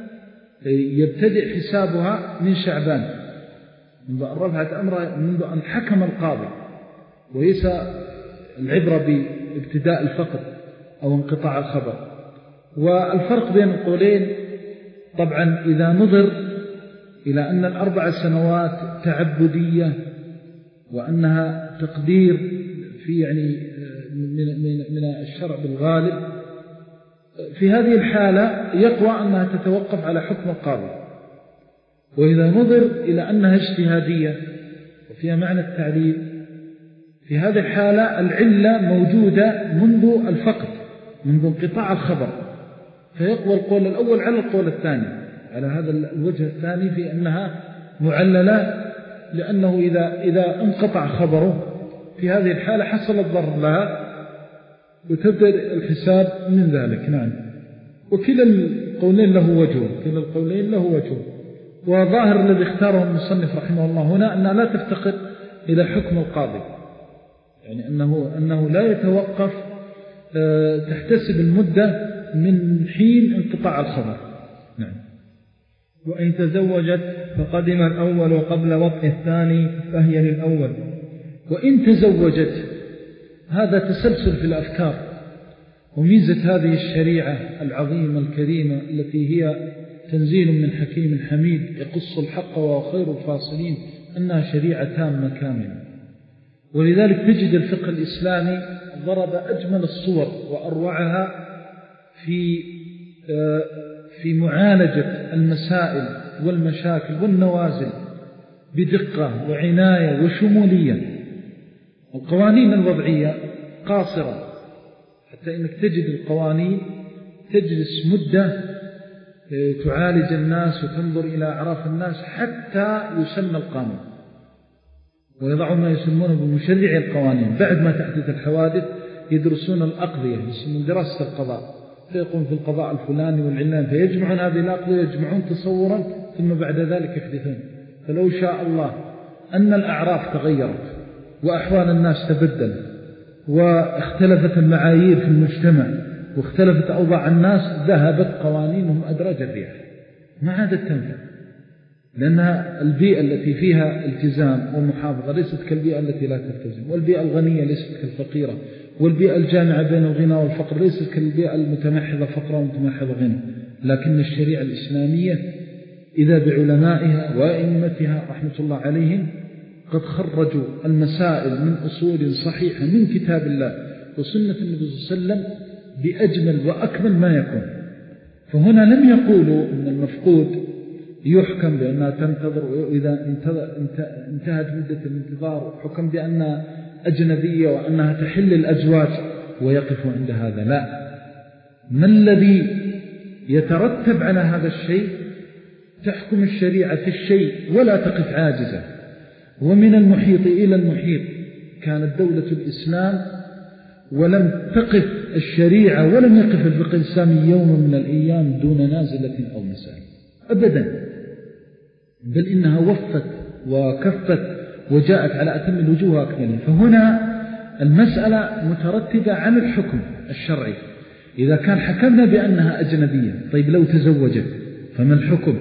يبتدئ حسابها من شعبان منذ أن رفعت أمره، منذ أن حكم القاضي، وليس العبرة بابتداء الفقد أو انقطاع الخبر. والفرق بين القولين طبعا إذا نظر إلى أن الأربع سنوات تعبدية وأنها تقدير في يعني من الشرع بالغالب، في هذه الحالة يقوى أنها تتوقف على حكم القاضي. وإذا نظر إلى أنها اجتهادية وفيها معنى التعليل، في هذه الحالة العلة موجودة منذ الفقد، منذ انقطاع الخبر، فيقوى القول الأول على القول الثاني، على هذا الوجه الثاني في أنها معللة، لأنه إذا, إذا انقطع خبره في هذه الحالة حصل الضرر لها وتبدأ الحساب من ذلك. نعم. وكلا القولين له وجه، كلا القولين له وجه. وظاهر الذي اختاره المصنف رحمه الله هنا أنها لا تفتقر إلى حكم القاضي، يعني أنه, أنه لا يتوقف، تحتسب المدة من حين انقطاع الخبر. نعم. وإن تزوجت فقدم الأول قبل وطء الثاني فهي للأول. وإن تزوجت، هذا تسلسل في الأفكار، وميزة هذه الشريعة العظيمة الكريمة التي هي تنزيل من حكيم حميد يقص الحق وهو خير الفاصلين، أنها شريعة تامة كاملة. ولذلك تجد الفقه الإسلامي ضرب أجمل الصور وأروعها في في معالجة المسائل والمشاكل والنوازل بدقة وعناية وشمولية. القوانين الوضعية قاصرة، حتى إنك تجد القوانين تجلس مدة تعالج الناس وتنظر إلى أعراف الناس حتى يسمى القانون، ويضعوا ما يسمونه بمشرع القوانين. بعد ما تحدث الحوادث يدرسون الأقضية، يسمون دراسة القضاء، فيقوم في القضاء الفلاني والعلان، فيجمعون هذه الأقضية، يجمعون تصورا، ثم بعد ذلك يحدثون. فلو شاء الله أن الأعراف تغيرت وأحوال الناس تبدل واختلفت المعايير في المجتمع واختلفت أوضاع الناس، ذهبت قوانينهم أدراج الرياح، ما عادت تنفع، لأنها البيئة التي فيها التزام ومحافظة ليست كالبيئة التي لا تلتزم، والبيئة الغنية ليست كالفقيرة، والبيئة الجامعة بين الغنى والفقر ليست كالبيئة المتمحضة فقر ومتمحضة غنى. لكن الشريعة الإسلامية إذا بعلمائها وأئمتها رحمة الله عليهم قد خرجوا المسائل من أصول صحيحة من كتاب الله وسنة النبي صلى الله عليه وسلم بأجمل وأكمل ما يكون. فهنا لم يقولوا أن المفقود يحكم بأنها تنتظر، وإذا انتهت مدة الانتظار حكم بأنها أجنبية وأنها تحل الأزواج ويقف عند هذا. لا، ما الذي يترتب على هذا الشيء؟ تحكم الشريعة في الشيء ولا تقف عاجزة. ومن المحيط إلى المحيط كانت دولة الإسلام ولم تقف الشريعة ولم يقف الفقه الإسلامي يوم من الأيام دون نازلة أو مسائل أبدا، بل إنها وفت وكفت وجاءت على أتم الوجوه أكمله. فهنا المسألة مترتبة عن الحكم الشرعي. إذا كان حكمنا بأنها أجنبية، طيب لو تزوجت فما الحكم؟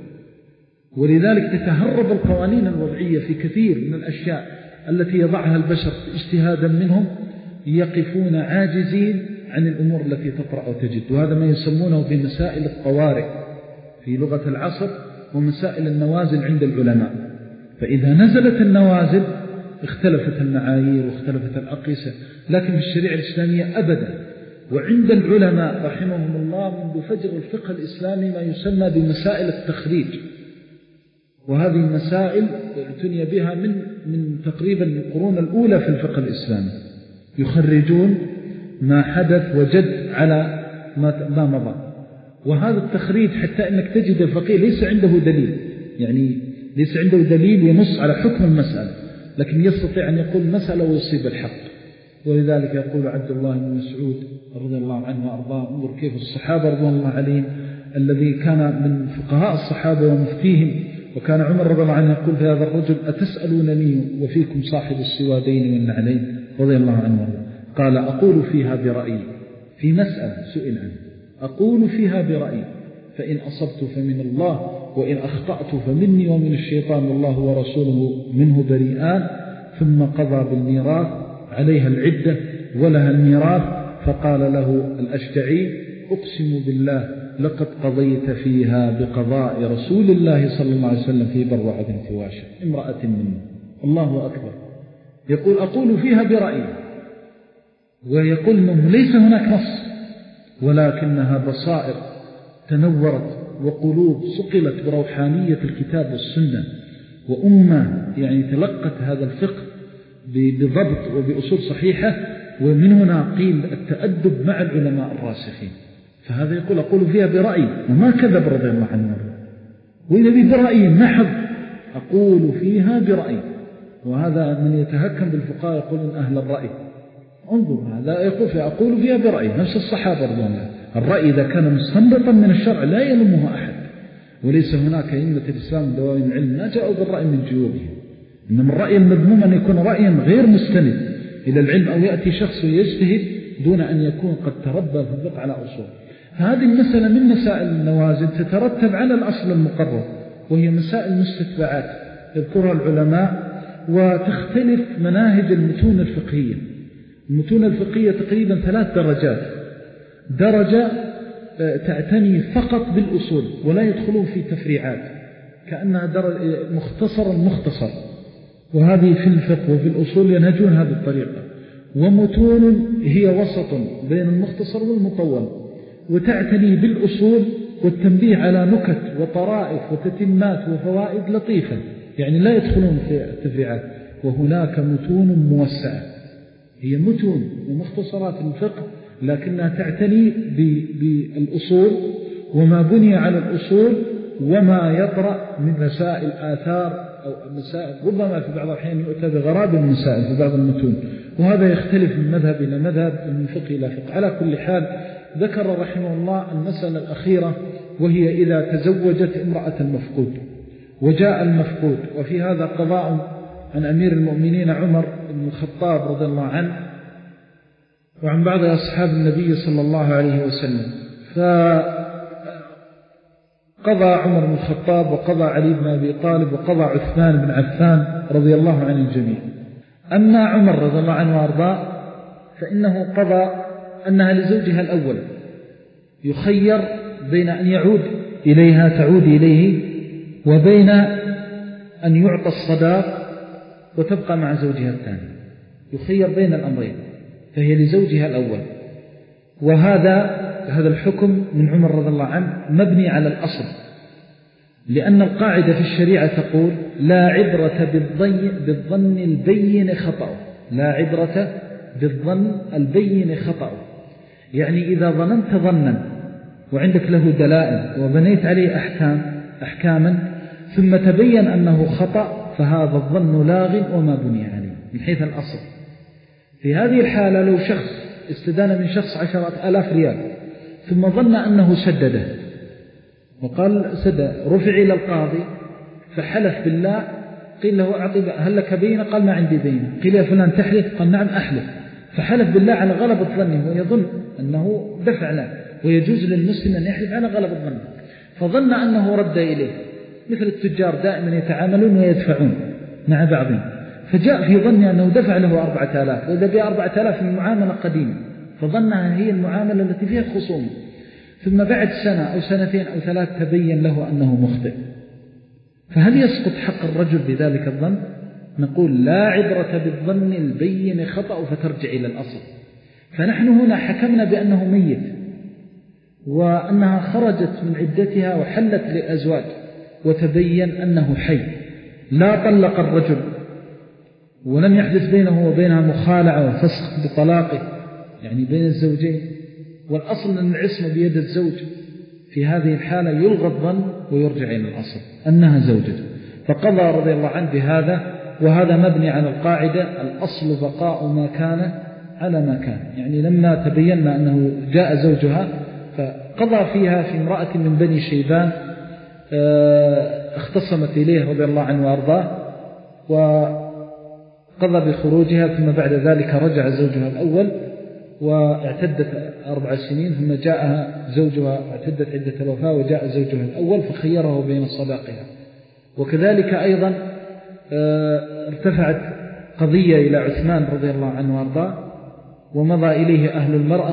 ولذلك تتهرب القوانين الوضعية في كثير من الأشياء التي يضعها البشر اجتهادا منهم، يقفون عاجزين عن الأمور التي تطرأ وتجد. وهذا ما يسمونه في مسائل الطوارئ في لغة العصر ومسائل النوازل عند العلماء. فإذا نزلت النوازل اختلفت المعايير واختلفت الأقيسة، لكن في الشريعة الإسلامية أبدا. وعند العلماء رحمهم الله منذ فجر الفقه الإسلامي ما يسمى بمسائل التخريج، وهذه المسائل اعتني بها من من تقريبا القرون الأولى في الفقه الإسلامي، يخرجون ما حدث وجد على ما مضى. وهذا التخريج حتى أنك تجد الفقيه ليس عنده دليل، يعني ليس عنده دليل ينص على حكم المسألة، لكن يستطيع أن يقول مسألة ويصيب الحق. ولذلك يقول عبد الله بن مسعود رضي الله عنه وأرضاه: انظر كيف الصحابة رضي الله عليهم الذي كان من فقهاء الصحابة ومفتيهم، وكان عمر رضي الله عنه يقول في هذا الرجل: أتسألونني وفيكم صاحب السوادين والنعلين رضي الله عنه وأرضاه. قال: أقول فيها برأيي، في مسألة سئل عنه أقول فيها برأيي، فإن أصبت فمن الله وإن أخطأت فمني ومن الشيطان والله ورسوله منه بريئان. ثم قضى بالميراث عليها العدة ولها الميراث، فقال له الأشجعي: أقسم بالله لقد قضيت فيها بقضاء رسول الله صلى الله عليه وسلم في بروعة بنت واشع امرأة منه. الله أكبر. يقول: أقول فيها برأيي، ويقول أنه ليس هناك نص، ولكنها بصائر تنورت وقلوب صقلت بروحانية الكتاب والسنة، وأمة يعني تلقت هذا الفقه بضبط وبأصول صحيحة. ومن هنا قيل التأدب مع العلماء الراسخين. فهذا يقول: أقول فيها برأيي، وما كذب رضي الله عنه. وإذا برأيي محض، أقول فيها برأيي. وهذا من يتهكم بالفقهاء يقول من أهل الرأي. انظر، هذا يقول فيها أقول فيها برأيي، نفس الصحابة رضي الله عنهم. الرأي إذا كان مستنبطا من الشرع لا يلمه أحد، وليس هناك أئمة الإسلام دوائم العلم ما جاءوا بالرأي من جيوبهم. إنما الرأي المذموم أن يكون رأيا غير مستند إلى العلم، أو يأتي شخص يجتهد دون أن يكون قد تربى في الفقه على أصول. فهذه المسألة من مسائل النوازل تترتب على الأصل المقرر، وهي مسائل مستتبعات يذكرها العلماء. وتختلف مناهج المتون الفقهية. المتون الفقهية تقريبا ثلاث درجات: درجة تعتني فقط بالأصول ولا يدخلون في تفريعات، كأنها مختصر المختصر، وهذه في الفقه وفي الأصول ينهجون هذه الطريقة. ومتون هي وسط بين المختصر والمطول، وتعتني بالأصول والتنبيه على نكت وطرائف وتتمات وفوائد لطيفة، يعني لا يدخلون في التفريعات. وهناك متون موسعة، هي متون ومختصرات الفقه، لكنها تعتني بالأصول وما بني على الأصول وما يطرأ من مسائل آثار أو مسائل، ربما في بعض الأحيان يؤتى بغراب المسائل في بعض المتون، وهذا يختلف من مذهب إلى مذهب ومن فقه إلى فقه. على كل حال ذكر رحمه الله المسألة الأخيرة، وهي إذا تزوجت امرأة المفقود وجاء المفقود. وفي هذا قضاء عن أمير المؤمنين عمر بن الخطاب رضي الله عنه وعن بعض أصحاب النبي صلى الله عليه وسلم. فقضى عمر بن الخطاب وقضى علي بن أبي طالب وقضى عثمان بن عفان رضي الله عن الجميع. أما عمر رضي الله عنه وأرضاه فإنه قضى أنها لزوجها الأول، يخير بين أن يعود إليها تعود إليه، وبين أن يعطى الصداق وتبقى مع زوجها الثاني، يخير بين الأمرين، فهي لزوجها الأول. وهذا هذا الحكم من عمر رضي الله عنه مبني على الأصل، لأن القاعدة في الشريعة تقول: لا عبرة بالظن, بالظن البين خطأ، لا عبرة بالظن البين خطأ. يعني إذا ظننت ظنا وعندك له دلائل وبنيت عليه أحكام أحكاما ثم تبين أنه خطأ، فهذا الظن لاغ وما بني عليه من حيث الأصل. في هذه الحالة لو شخص استدان من شخص عشرة آلاف ريال ثم ظن أنه سدده وقال سدد، رفع إلى القاضي فحلف بالله، قيل له أعطي هل لك بينة؟ قال ما عندي بينة. قيل يا فلان تحلف؟ قال نعم أحلف. فحلف بالله على غلبة ظنه ويظن أنه دفع له، ويجوز للمسلم أن يحلف على غلبة ظنه، فظن أنه رد إليه، مثل التجار دائما يتعاملون ويدفعون مع بعضهم، فجاء في ظنه أنه دفع له أربعة آلاف، وإذا بها أربعة آلاف من معاملة قديمة، فظنها هي المعاملة التي فيها خصوم. ثم بعد سنة أو سنتين أو ثلاث تبين له أنه مخطئ، فهل يسقط حق الرجل بذلك الظن؟ نقول لا عبرة بالظن البين خطأ، فترجع إلى الأصل. فنحن هنا حكمنا بأنه ميت وأنها خرجت من عدتها وحلت لأزواج، وتبين أنه حي، لا طلق الرجل ولم يحدث بينه وبينها مخالعة وفسخ بطلاقه، يعني بين الزوجين، والأصل أن العصمة بيد الزوج في هذه الحالة يلغى الظن ويرجع إلى الأصل أنها زوجته، فقضى رضي الله عنه بهذا. وهذا مبني على القاعدة الأصل بقاء ما كان على ما كان، يعني لما تبينا أنه جاء زوجها فقضى فيها في امرأة من بني شيبان اختصمت إليه رضي الله عنه وأرضاه، وقضى بخروجها، ثم بعد ذلك رجع زوجها الأول واعتدت أربع سنين، ثم جاءها زوجها اعتدت عدة الوفاة وجاء زوجها الأول فخيره بين صداقها. وكذلك أيضا ارتفعت قضية إلى عثمان رضي الله عنه وارضاه، ومضى إليه أهل المرأة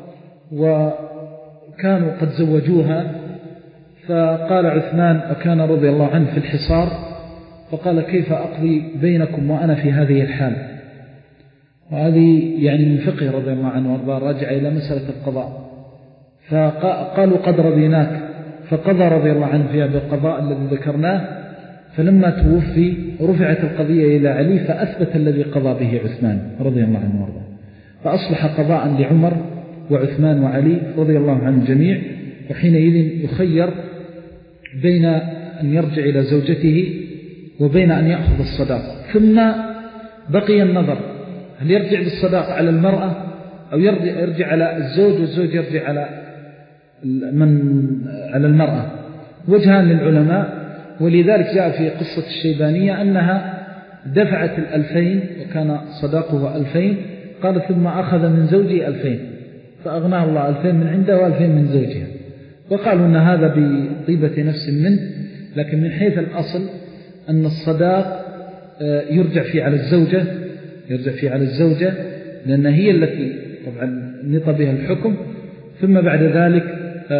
وكانوا قد زوجوها، فقال عثمان وكان رضي الله عنه في الحصار، فقال كيف أقضي بينكم وأنا في هذه الحال؟ وهذه يعني من فقه رضي الله عنه وارضاه راجع إلى مسألة القضاء. فقالوا قد رضيناك، فقضى رضي الله عنه فيها بالقضاء الذي ذكرناه. فلما توفي رفعت القضية إلى علي فأثبت الذي قضى به عثمان رضي الله عنه وارضاه، فأصلح قضاء لعمر وعثمان وعلي رضي الله عنهم جميع. وحينئذ يخير بين أن يرجع إلى زوجته وبين أن يأخذ الصداق. ثم بقي النظر هل يرجع بالصداق على المرأة أو يرجع على الزوج، والزوج يرجع على من على المرأة. وجهان للعلماء، ولذلك جاء في قصة الشيبانية أنها دفعت الألفين وكان صداقه ألفين، قال ثم أخذ من زوجي ألفين فأغناه الله ألفين من عنده وألفين من زوجها. وقالوا أن هذا بطيبة نفس منه، لكن من حيث الأصل أن الصداق يرجع فيه على الزوجة يرجع فيه على الزوجة لأن هي التي طبعا نطى بها الحكم. ثم بعد ذلك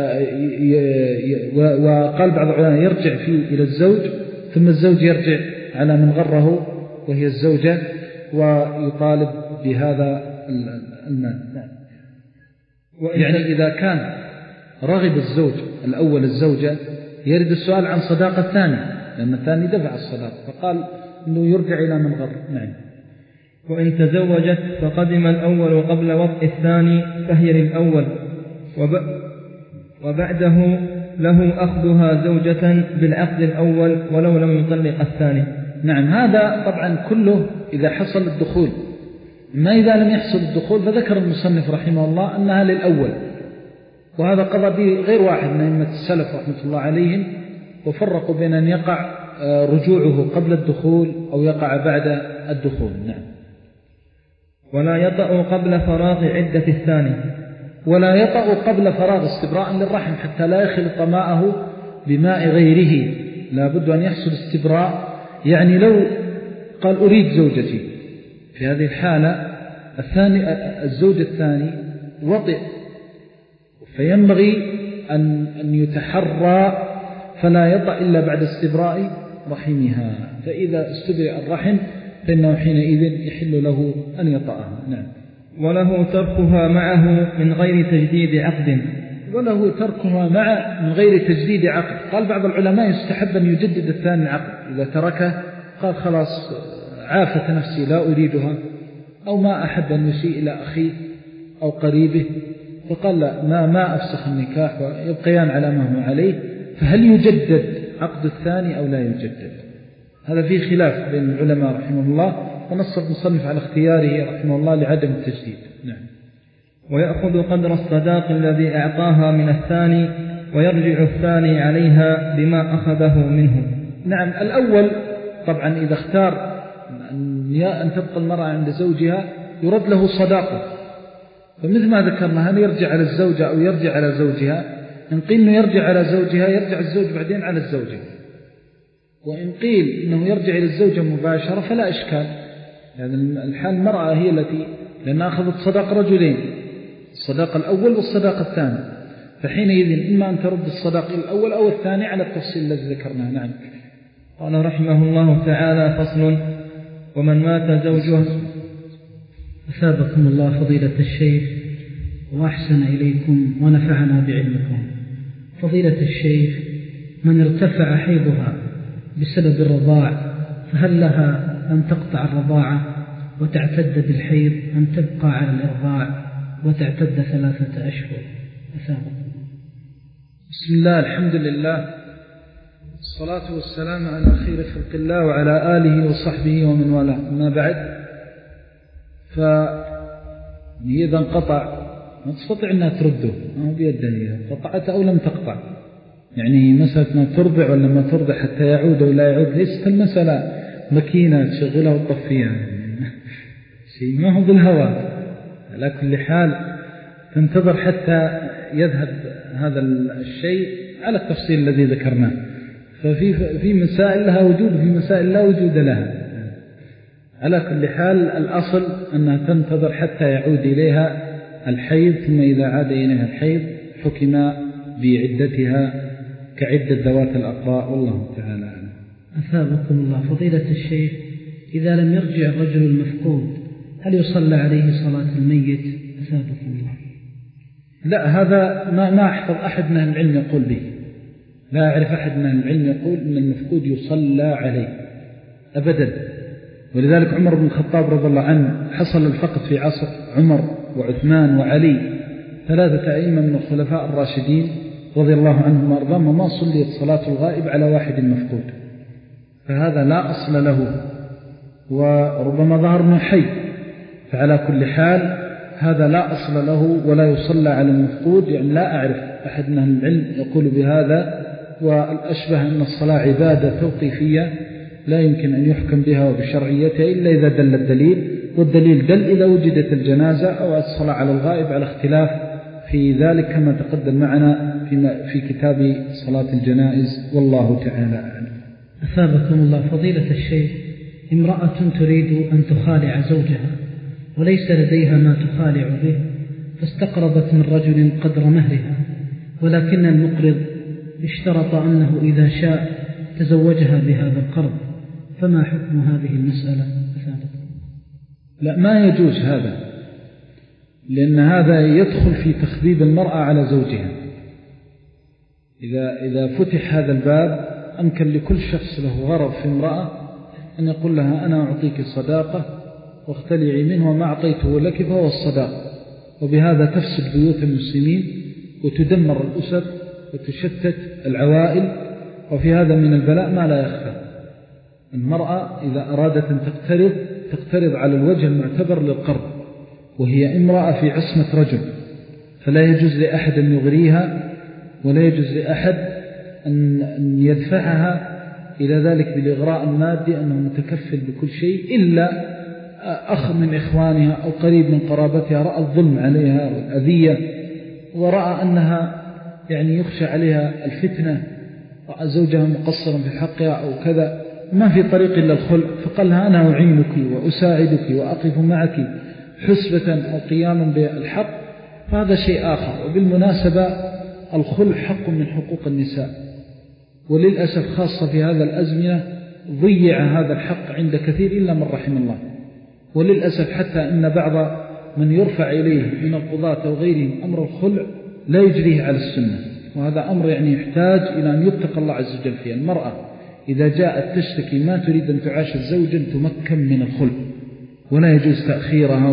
وقال بعض العلماء يرجع فيه إلى الزوج، ثم الزوج يرجع على من غره وهي الزوجة ويطالب بهذا المال. يعني إذا كان رغب الزوج الأول الزوجة يرد السؤال عن صداقة الثاني، لأن الثاني دفع الصداق، فقال أنه يرجع إلى من غر. نعم. وإن تزوجت فقدم الأول قبل وضع الثاني فهي للأول، وبعده له أخذها زوجة بالعقد الأول ولو لم يطلق الثاني. نعم. هذا طبعا كله إذا حصل الدخول. ما إذا لم يحصل الدخول فذكر المصنف رحمه الله أنها للأول، وهذا قضى به غير واحد من أئمة السلف رحمة الله عليهم، وفرقوا بين أن يقع رجوعه قبل الدخول أو يقع بعد الدخول. نعم. ولا يطأ قبل فراغ عدة الثاني ولا يطأ قبل فراغ استبراء للرحم حتى لا يخلط ماءه بماء غيره، لا بد أن يحصل استبراء. يعني لو قال أريد زوجتي، في هذه الحالة الثاني الزوج الثاني وطئ، فينبغي أن أن يتحرى فلا يطأ إلا بعد استبراء رحمها، فإذا استبرأ الرحم فإنه حينئذ يحل له أن يطأها. نعم. وله تركها معه من غير تجديد عقد وله تركها مع من غير تجديد عقد. قال بعض العلماء يستحب أن يجدد الثاني العقد، إذا تركه قال خلاص عافت نفسي لا أريدها، أو ما أحب أن يسيء إلى أخيه أو قريبه، فقال لا ما, ما أفسخ النكاح ويبقيان على ما هو عليه، فهل يجدد عقد الثاني أو لا يجدد؟ هذا فيه خلاف بين العلماء رحمه الله، ونص المصنف على اختياره رحمه الله لعدم التجديد. نعم. ويأخذ قدر الصداق الذي أعطاها من الثاني، ويرجع الثاني عليها بما أخذه منه. نعم. الأول طبعا إذا اختار أن تبقى المرأة عند زوجها يرد له صداقه، فمثل ما ذكرنا هل يرجع على الزوجة أو يرجع على زوجها؟ إن قيل أنه يرجع على زوجها يرجع الزوج بعدين على الزوجة، وإن قيل أنه يرجع إلى الزوجة مباشرة فلا إشكال. يعني الحال المرأة هي التي لأنها أخذت صداق رجلين، الصداق الأول والصداق الثاني، فحينئذ إما أن ترد الصداق الأول أو الثاني على التفصيل الذي ذكرناه. نعم. قال رحمه الله تعالى: فصل: ومن مات زوجها. أثابكم الله فضيلة الشيخ وأحسن إليكم ونفعنا بعلمكم. فضيلة الشيخ، من ارتفع حيضها بسبب الرضاع فهل لها أن تقطع الرضاعة وتعتد بالحيض أم تبقى على الإرضاع وتعتد ثلاثة أشهر؟ أثابكم. بسم الله، الحمد لله، الصلاة والسلام على خير خلق الله وعلى آله وصحبه ومن والاه. أما بعد، فإذا انقطع ما تستطيع أنها ترده، ما هو بيده، هي قطعت أو لم تقطع. يعني مسألة ما ترضع ولا ما ترضع حتى يعود أو لا يعود، ليست المسألة ماكينة تشغلها وتطفيها، شيء ما هو بالهوى. على كل حال تنتظر حتى يذهب هذا الشيء على التفصيل الذي ذكرناه. ففي في مسائل لها وجود وفي مسائل لا وجود لها. على كل حال الأصل أنها تنتظر حتى يعود إليها الحيض، ثم إذا عاد إليها الحيض حكم بعدتها كعدة ذوات الأقراء، والله تعالى أعلم. أثابكم الله. فضيلة الشيخ، إذا لم يرجع الرجل المفقود هل يصلى عليه صلاة الميت؟ أثابكم الله. لا، هذا ما ما أحفظ أحد من العلم يقول به، لا أعرف أحد من العلم يقول أن المفقود يصلى عليه أبدا. ولذلك عمر بن الخطاب رضي الله عنه حصل الفقد في عصر عمر وعثمان وعلي، ثلاثة أئمة من الخلفاء الراشدين رضي الله عنهم وأرضاهم، وما صليت صلاة الغائب على واحد مفقود، فهذا لا أصل له، وربما ظهر من حي. فعلى كل حال هذا لا أصل له ولا يصلى على المفقود. يعني لا أعرف أحد من العلم يقول بهذا، والأشبه أن الصلاة عبادة توقيفية لا يمكن أن يحكم بها وبشرعيتها إلا إذا دل الدليل، والدليل دل إذا وجدت الجنازة أو الصلاة على الغائب، على اختلاف في ذلك كما تقدم معنا في في كتاب صلاة الجنائز، والله تعالى أعلم. أثابكم الله. فضيلة الشيخ، امرأة تريد أن تخالع زوجها وليس لديها ما تخالع به، فاستقرضت من رجل قدر مهرها، ولكن المقرض اشترط أنه إذا شاء تزوجها بهذا القرض، فما حكم هذه المسألة؟ أثابكم. لا، ما يجوز هذا، لأن هذا يدخل في تخبيب المرأة على زوجها. إذا إذا فتح هذا الباب أمكن لكل شخص له غرض في امرأة أن يقول لها أنا أعطيك صداقة واختلعي منه، وما أعطيته لك فهو الصداقة، وبهذا تفسد بيوت المسلمين وتدمر الأسر وتشتت العوائل، وفي هذا من البلاء ما لا يخفى. المرأة إذا أرادت أن تقترض تقترض على الوجه المعتبر للقرض، وهي امرأة في عصمة رجل، فلا يجوز لأحد أن يغريها، ولا يجوز لأحد أن يدفعها إلى ذلك بالإغراء المادي أنه متكفل بكل شيء، إلا أخ من إخوانها أو قريب من قرابتها رأى الظلم عليها والأذية، ورأى أنها يعني يخشى عليها الفتنة، رأى زوجها مقصرا في حقها أو كذا، ما في طريق إلا الخلع، فقال لها أنا أعينك وأساعدك وأقف معك حسبة أو قياما بالحق، فهذا شيء آخر. وبالمناسبة الخلع حق من حقوق النساء، وللأسف خاصة في هذا الأزمنة ضيع هذا الحق عند كثير إلا من رحم الله. وللأسف حتى أن بعض من يرفع إليه من القضاة أو غيرهم أمر الخلع لا يجريه على السنة، وهذا أمر يعني يحتاج إلى أن يتقى الله عز وجل فيه. المرأة إذا جاءت تشتكي ما تريد أن تعاشر زوجا تمكن من الخلع، ولا يجوز تأخيرها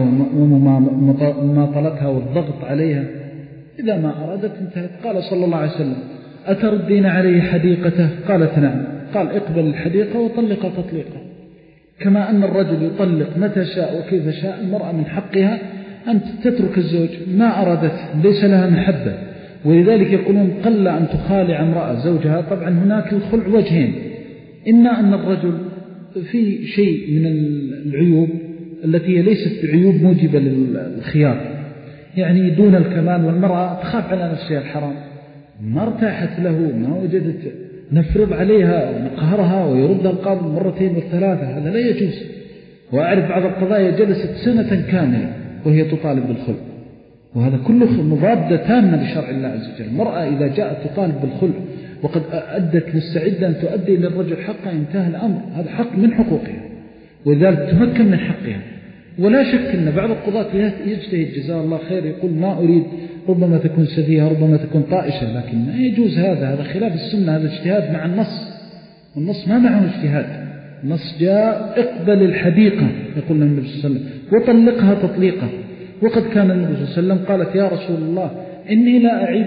ومماطلتها والضغط عليها. إذا ما أرادت انتهت. قال صلى الله عليه وسلم أتردين عليه حديقته؟ قالت نعم. قال اقبل الحديقة وطلق تطليقه. كما أن الرجل يطلق متى شاء وكيف شاء، المرأة من حقها أن تترك الزوج ما أرادت، ليس لها محبة. ولذلك يقولون قل أن تخالع امرأة زوجها. طبعا هناك الخلع وجهين، إما أن الرجل في شيء من العيوب التي هي ليست عيوب موجبة للخيار، يعني دون الكمال، والمرأة تخاف على نفسها الحرام، ما ارتاحت له، ما وجدت، نفرض عليها ونقهرها ويردها القاضي مرتين والثلاثة، هذا لا يجوز. وأعرف بعض القضايا جلست سنة كاملة وهي تطالب بالخلع، وهذا كله مضادة تامة لشرع الله عز وجل. المرأة إذا جاءت تطالب بالخلع وقد أدت مستعدة أن تؤدي للرجل حقا، انتهى الأمر، هذا حق من حقوقها، ولذلك تمكن من حقها. ولا شك أن بعض القضاة يجتهد جزاه الله خير، يقول ما أريد، ربما تكون سفيهة، ربما تكون طائشة، لكن ما يجوز هذا، هذا خلاف السنة، هذا اجتهاد مع النص، والنص ما معه اجتهاد. النص جاء اقبل الحديقة يقول النبي صلى الله عليه وسلم وطلقها تطليقا. وقد كان النبي صلى الله عليه وسلم قالت يا رسول الله إني لا أعيب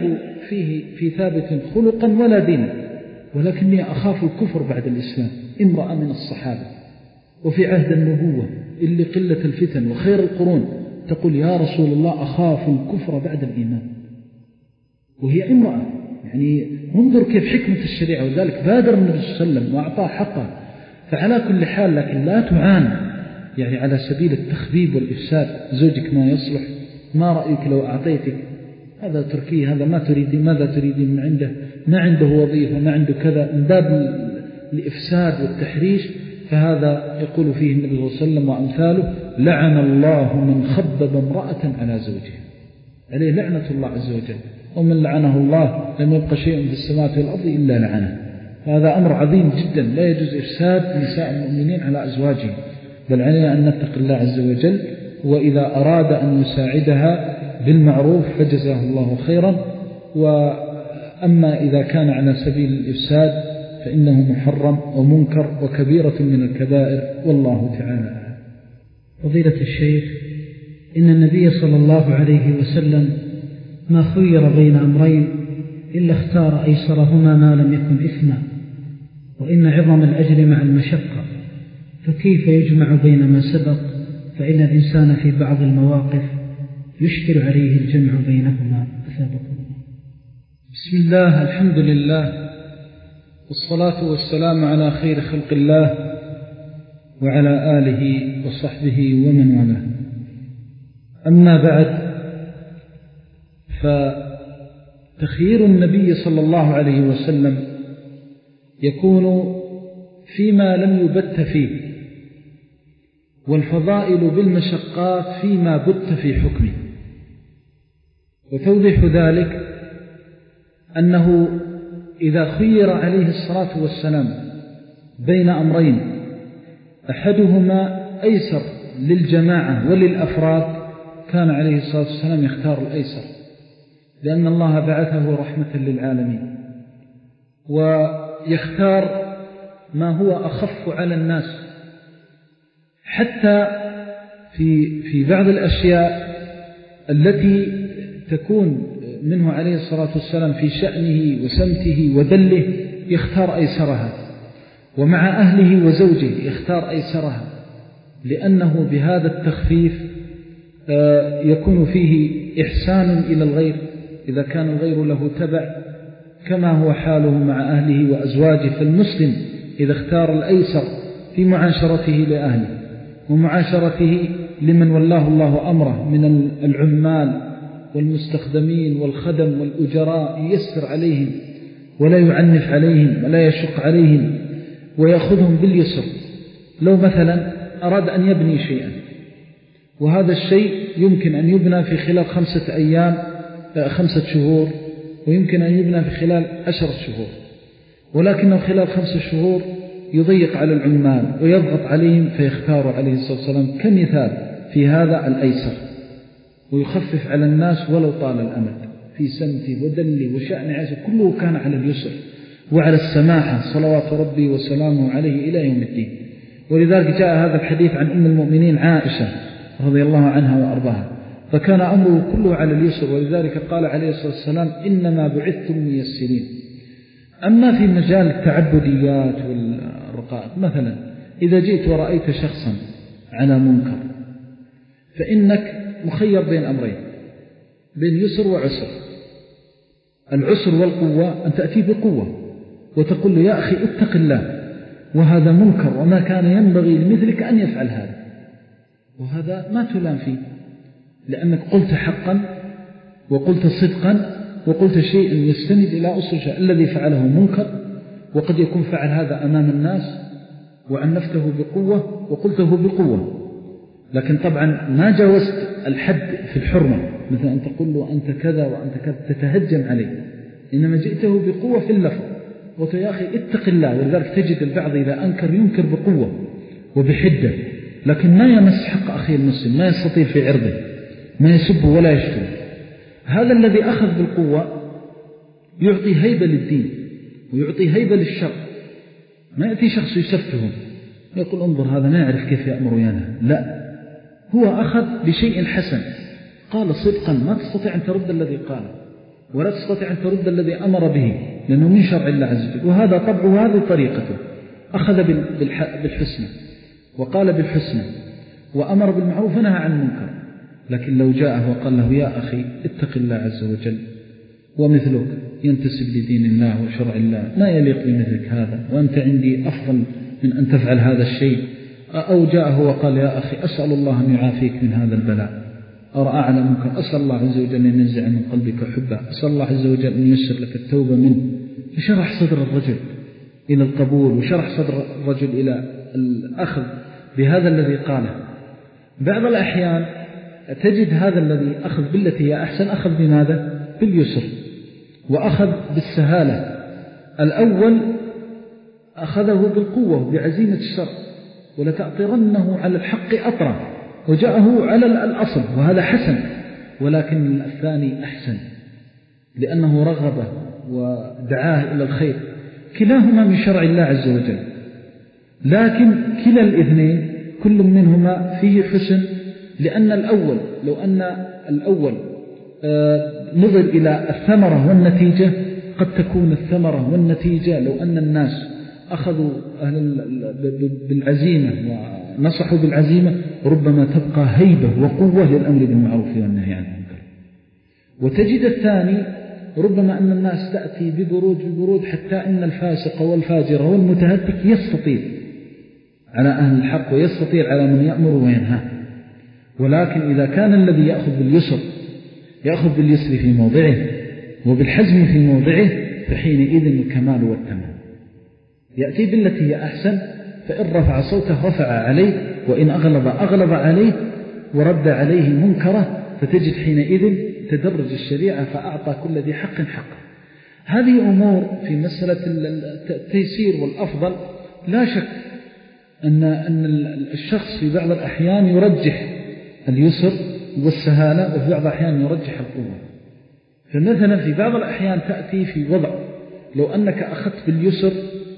فيه في ثابت خلقا ولا دينا، ولكني أخاف الكفر بعد الإسلام. امرأة من الصحابة وفي عهد النبوة اللي قلة الفتن وخير القرون تقول يا رسول الله أخاف الكفر بعد الإيمان، وهي امرأة. يعني انظر كيف حكمة الشريعة، وذلك بادر النبي صلى الله عليه وسلم وأعطاه حقه. فعلى كل حال لكن لا تعان يعني على سبيل التخبيب والإفساد. زوجك ما يصلح، ما رأيك لو أعطيتك هذا تركي، هذا ما تريدين، ماذا تريدين من عنده، ما عنده وظيفة، ما عنده كذا، من باب الإفساد والتحريش. فهذا يقول فيه النبي صلى الله عليه وسلم وأمثاله لعن الله من خبب امرأة على زوجها، عليه لعنة الله عز وجل. ومن لعنه الله لم يبقى شيء في السماوات والأرض إلا لعنه. هذا أمر عظيم جدا، لا يجوز إفساد نساء المؤمنين على أزواجهم، بل علينا أن نتقي الله عز وجل. وإذا أراد أن يساعدها بالمعروف فجزاه الله خيرا، وأما إذا كان على سبيل الإفساد فإنه محرم ومنكر وكبيرة من الكبائر، والله تعالى. فضيلة الشيخ، إن النبي صلى الله عليه وسلم ما خير بين أمرين إلا اختار أيسرهما ما لم يكن إثما، وإن عظم الأجر مع المشقة، فكيف يجمع بين ما سبق؟ فإن الإنسان في بعض المواقف يشكل عليه الجمع بينهما. أثابكم. بسم الله، الحمد لله، والصلاة والسلام على خير خلق الله وعلى آله وصحبه ومن والاه. أما بعد، فتخيير النبي صلى الله عليه وسلم يكون فيما لم يبت فيه، والفضائل بالمشقات فيما بت في حكمه. وتوضح ذلك أنه إذا خير عليه الصلاة والسلام بين أمرين أحدهما أيسر للجماعة وللأفراد كان عليه الصلاة والسلام يختار الأيسر، لأن الله بعثه رحمة للعالمين، ويختار ما هو أخف على الناس. حتى في في بعض الأشياء التي تكون منه عليه الصلاة والسلام في شأنه وسمته وذله يختار أيسرها، ومع أهله وزوجه يختار أيسرها، لأنه بهذا التخفيف يكون فيه إحسان إلى الغير إذا كان الغير له تبع، كما هو حاله مع أهله وأزواجه. فالمسلم إذا اختار الأيسر في معاشرته لأهله ومعاشرته لمن ولاه الله أمره من العمال والمستخدمين والخدم والأجراء، ييسر عليهم ولا يعنف عليهم ولا يشق عليهم، ويأخذهم باليسر. لو مثلا أراد أن يبني شيئا، وهذا الشيء يمكن أن يبنى في خلال خمسة أيام خمسة شهور، ويمكن أن يبنى في خلال عشرة شهور، ولكنه خلال خمسة شهور يضيق على العمال ويضغط عليهم، فيختار عليه الصلاة والسلام كمثال في هذا الأيسر، ويخفف على الناس ولو طال الأمد في سمته ودله وشأن عيسى، كله كان على اليسر وعلى السماحة صلوات ربي وسلامه عليه إلى يوم الدين. ولذلك جاء هذا الحديث عن أم المؤمنين عائشة رضي الله عنها وأرضاها، فكان أمره كله على اليسر، ولذلك قال عليه الصلاة والسلام إنما بعثتم ميسرين. أما في مجال التعبديات والرقائق، مثلا إذا جئت ورأيت شخصا على منكر فإنك مخير بين أمرين، بين يسر وعسر. العسر والقوة أن تأتي بقوة وتقول له يا أخي اتق الله، وهذا منكر وما كان ينبغي لمثلك أن يفعل هذا، وهذا ما تلام فيه، لأنك قلت حقا وقلت صدقا وقلت شيئا يستند إلى أصل شيء. الذي فعله منكر، وقد يكون فعل هذا أمام الناس وعنفته بقوة وقلته بقوة، لكن طبعا ما جاوزت الحد في الحرمة، مثل أن تقول له أنت كذا وأنت كذا تتهجم عليه، إنما جئته بقوة في اللفظ، قلت يا أخي اتق الله. ولذلك تجد البعض إذا أنكر ينكر بقوة وبحدة، لكن ما يمس حق أخي المسلم، ما يستطيع في عرضه، ما يسب ولا يشتم. هذا الذي أخذ بالقوة يعطي هيبة للدين ويعطي هيبة للشر. ما يأتي شخص يسفهم يقول انظر هذا ما يعرف كيف يأمر وينهى، لا، هو أخذ بشيء حسن، قال صدقا ما تستطيع أن ترد الذي قاله، ولا تستطيع أن ترد الذي أمر به لأنه من شرع الله عز وجل. وهذا طبعه وهذه طريقته، أخذ بالحسنى وقال بالحسنى وأمر بالمعروف ونهى عن المنكر. لكن لو جاءه وقال له يا أخي اتق الله عز وجل ومثلك ينتسب لدين الله وشرع الله ما يليق بمثلك هذا وأنت عندي أفضل من أن تفعل هذا الشيء، أو جاءه وقال يا أخي أسأل الله أن يعافيك من هذا البلاء، أرى أعلى منك، أسأل الله عز وجل أن ينزع من قلبك حبه، أسأل الله عز وجل أن ييسر لك التوبة منه، فشرح صدر الرجل إلى القبول وشرح صدر الرجل إلى الأخذ بهذا الذي قاله. بعض الأحيان تجد هذا الذي أخذ بالتي هي أحسن أخذ بماذا؟ باليسر، وأخذ بالسهالة. الأول أخذه بالقوة بعزيمة الشر ولتأطرنه على الحق أطرا، وجاءه على الأصل وهذا حسن، ولكن الثاني أحسن لأنه رغبه ودعاه إلى الخير، كلاهما من شرع الله عز وجل. لكن كلا الاثنين كل منهما فيه حسن، لأن الأول لو أن الأول نظر إلى الثمرة والنتيجة قد تكون الثمرة والنتيجة لو أن الناس أخذوا بالعزيمة ونصحوا بالعزيمة ربما تبقى هيبة وقوة للأمر بالمعروف والنهي عن المنكر. وتجد الثاني ربما أن الناس تأتي ببرود ببرود حتى أن الفاسق والفاجر والمتهتك يستطيع على أهل الحق ويستطيع على من يأمر وينهى. ولكن إذا كان الذي يأخذ باليسر يأخذ باليسر في موضعه وبالحزم في موضعه فحينئذ الكمال والتمام. يأتي بالتي هي أحسن، فإن رفع صوته رفع عليه، وإن أغلظ أغلظ عليه ورد عليه منكره، فتجد حينئذ تدرج الشريعة فأعطى كل ذي حق حقه. هذه أمور في مسألة التيسير والأفضل لا شك أن أن الشخص في بعض الأحيان يرجح اليسر والسهالة وفي بعض الأحيان يرجح القوة. فمثلا في بعض الأحيان تأتي في وضع لو أنك أخذت باليسر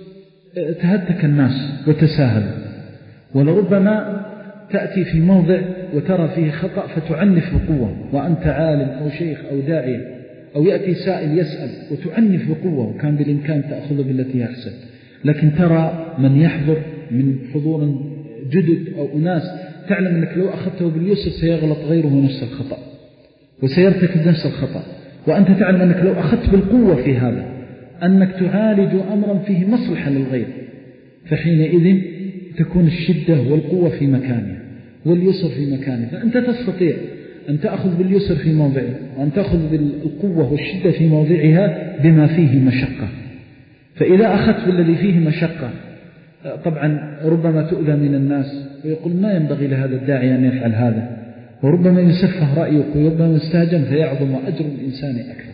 تهتك الناس وتساهل، ولربما تأتي في موضع وترى فيه خطأ فتعنف بقوة وأنت عالم أو شيخ أو داعية، أو يأتي سائل يسأل وتعنف بقوة وكان بالإمكان تأخذ بالتي أحسن. لكن ترى من يحضر من حضور جدد أو أناس تعلم أنك لو أخذته باليسر سيغلط غيره نفس الخطأ وسيرتكب نفس الخطأ، وأنت تعلم أنك لو أخذت بالقوة في هذا أنك تعالج أمرا فيه مصلحة للغير، فحينئذ تكون الشدة والقوة في مكانها واليسر في مكانه. فأنت تستطيع أن تأخذ باليسر في موضعه وأن تأخذ بالقوة والشدة في موضعها بما فيه مشقة. فإذا أخذت بالذي فيه مشقة طبعا ربما تؤذى من الناس ويقول ما ينبغي لهذا الداعي أن يفعل هذا، وربما يسفه رأيك وربما يستهجن فيعظم أجر الإنسان أكثر،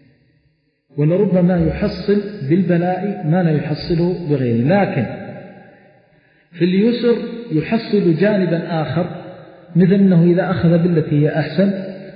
ولربما يحصل بالبلاء ما لا يحصله بغيره. لكن في اليسر يحصل جانبا آخر، مثل أنه إذا أخذ بالتي هي أحسن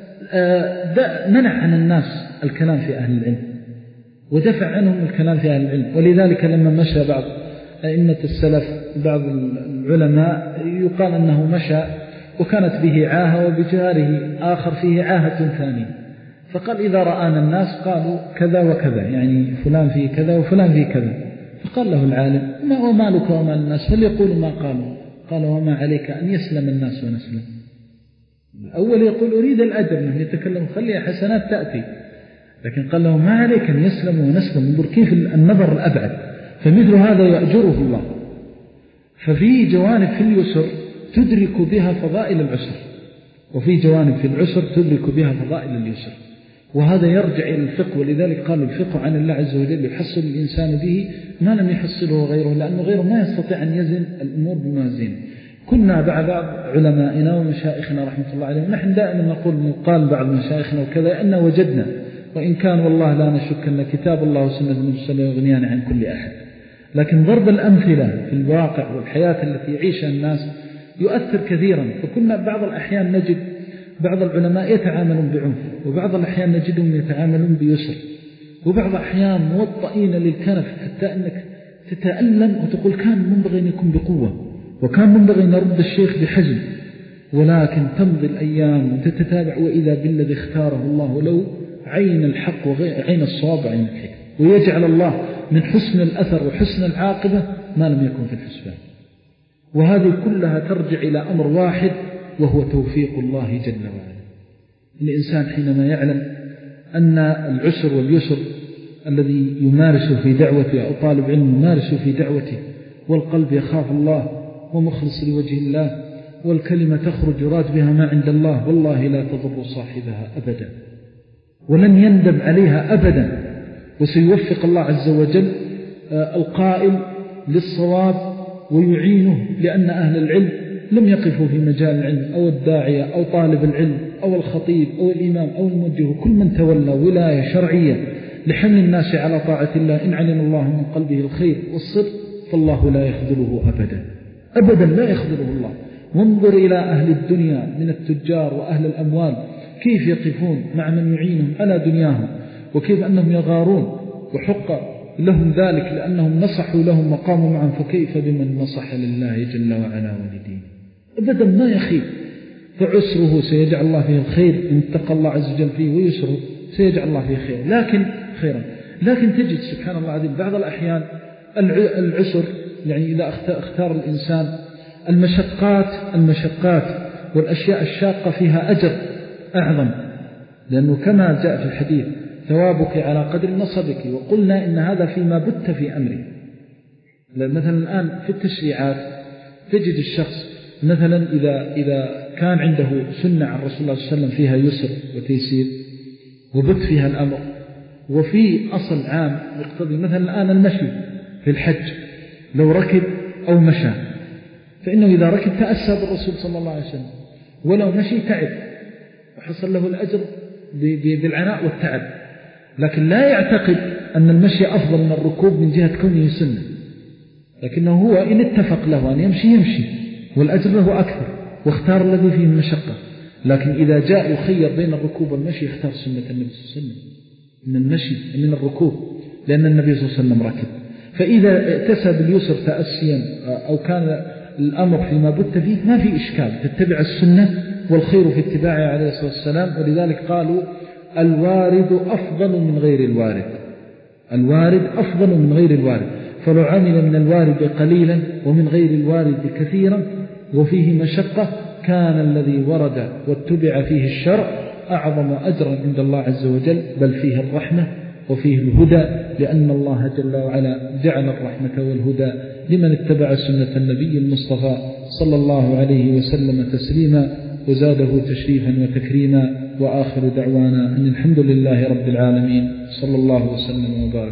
منع عن الناس الكلام في أهل العلم ودفع عنهم الكلام في أهل العلم. ولذلك لما مشى بعض أئمة السلف بعض العلماء يقال أنه مشى وكانت به عاهة وبجاره آخر فيه عاهة ثانية، فقال إذا رآنا الناس قالوا كذا وكذا، يعني فلان فيه كذا وفلان فيه كذا، فقال له العالم ما هو مالك وما الناس فليقولوا ما قالوا، قال وما عليك أن يسلم الناس ونسلم. الأول يقول أريد الأجر من يتكلم خلي حسنات تأتي، لكن قال له ما عليك أن يسلم ونسلم، انظر كيف النظر الأبعد، فمثل هذا يأجره الله. ففي جوانب في اليسر تدرك بها فضائل العسر، وفي جوانب في العسر تدرك بها فضائل اليسر، وهذا يرجع إلى الفقه. ولذلك قال الفقه عن الله عز وجل يحصل الإنسان به ما لم يحصله غيره، لأنه غيره ما يستطيع أن يزن الأمور بموازين. كنا بعض علمائنا ومشايخنا رحمة الله عليهم نحن دائما نقول قال بعض مشايخنا وكذا أن وجدنا، وإن كان والله لا نشك أن كتاب الله وسنة النبي صلى الله عليه وسلم يغنيان عن كل أحد، لكن ضرب الأمثلة في الواقع والحياة التي يعيشها الناس يؤثر كثيرا. فكنا بعض الأحيان نجد بعض العلماء يتعاملون بعنف، وبعض الأحيان نجدهم يتعاملون بيسر، وبعض الأحيان موطئين للكنف حتى أنك تتألم وتقول كان منبغي أن يكون بقوة وكان منبغي أن نرد الشيخ بحزم، ولكن تمضي الأيام وتتتابع وإذا بالذي اختاره الله ولو عين الحق وعين الصواب وعين الحكم، ويجعل الله من حسن الأثر وحسن العاقبة ما لم يكن في الحسبان. وهذه كلها ترجع إلى أمر واحد، وهو توفيق الله جل وعلا. الإنسان حينما يعلم أن العسر واليسر الذي يمارس في دعوته أو طالب علم يمارس في دعوته، والقلب يخاف الله ومخلص لوجه الله، والكلمة تخرج يراد بها ما عند الله، والله لا تضر صاحبها أبدا، ولن يندم عليها أبدا، وسيوفق الله عز وجل القائل للصواب ويعينه، لأن أهل العلم لم يقفوا في مجال العلم أو الداعية أو طالب العلم أو الخطيب أو الإمام أو الموجه، كل من تولى ولاية شرعية لحمل الناس على طاعة الله، إن علم الله من قلبه الخير والصدق فالله لا يخذله أبدا أبدا، لا يخذله الله. وانظر إلى أهل الدنيا من التجار وأهل الأموال كيف يقفون مع من يعينهم على دنياهم، وكيف أنهم يغارون، وحق لهم ذلك لأنهم نصحوا لهم وقاموا معهم، فكيف بمن نصح لله جل وعلا ولدينه؟ أبدا ما يخيب. فعسره سيجعل الله فيه الخير إن اتقى الله عز وجل فيه، ويسره سيجعل الله فيه خير، لكن خيرا. لكن تجد سبحان الله العظيم بعض الأحيان العسر، يعني إذا اختار الإنسان المشقات المشقات والأشياء الشاقة فيها أجر أعظم، لأنه كما جاء في الحديث ثوابك على قدر نصبك، وقلنا إن هذا فيما بت في أمره. مثلا الآن في التشريعات تجد الشخص مثلا إذا, إذا كان عنده سنة عن رسول الله صلى الله عليه وسلم فيها يسر وتيسير وبت فيها الأمر، وفي أصل عام يقتضي مثلا الآن المشي في الحج، لو ركب أو مشى فإنه إذا ركب تأسى بالرسول صلى الله عليه وسلم، ولو مشي تعب وحصل له الأجر بالعناء والتعب. لكن لا يعتقد أن المشي أفضل من الركوب من جهة كونه سنة، لكنه هو إن اتفق له أن يمشي يمشي والأجر له أكثر، واختار الذي فيه المشقة. لكن إذا جاء يخير بين الركوب والمشي يختار سنة النبي صلى الله عليه وسلم من المشي من الركوب، لأن النبي صلى الله عليه وسلم ركب. فإذا اكتسب اليسر تأسيا أو كان الأمر فيما بت فيه ما في إشكال، تتبع السنة والخير في اتباعه عليه الصلاة والسلام. ولذلك قالوا الوارد أفضل من غير الوارد، الوارد أفضل من غير الوارد، فلو عمل من الوارد قليلا ومن غير الوارد كثيرا وفيه مشقة كان الذي ورد واتبع فيه الشرع أعظم أجرا عند الله عز وجل، بل فيه الرحمة وفيه الهدى، لأن الله جل وعلا جعل الرحمة والهدى لمن اتبع سنة النبي المصطفى صلى الله عليه وسلم تسليما، وزاده تشريفا وتكريما. وآخر دعوانا أن الحمد لله رب العالمين، صلى الله وسلم وبارك.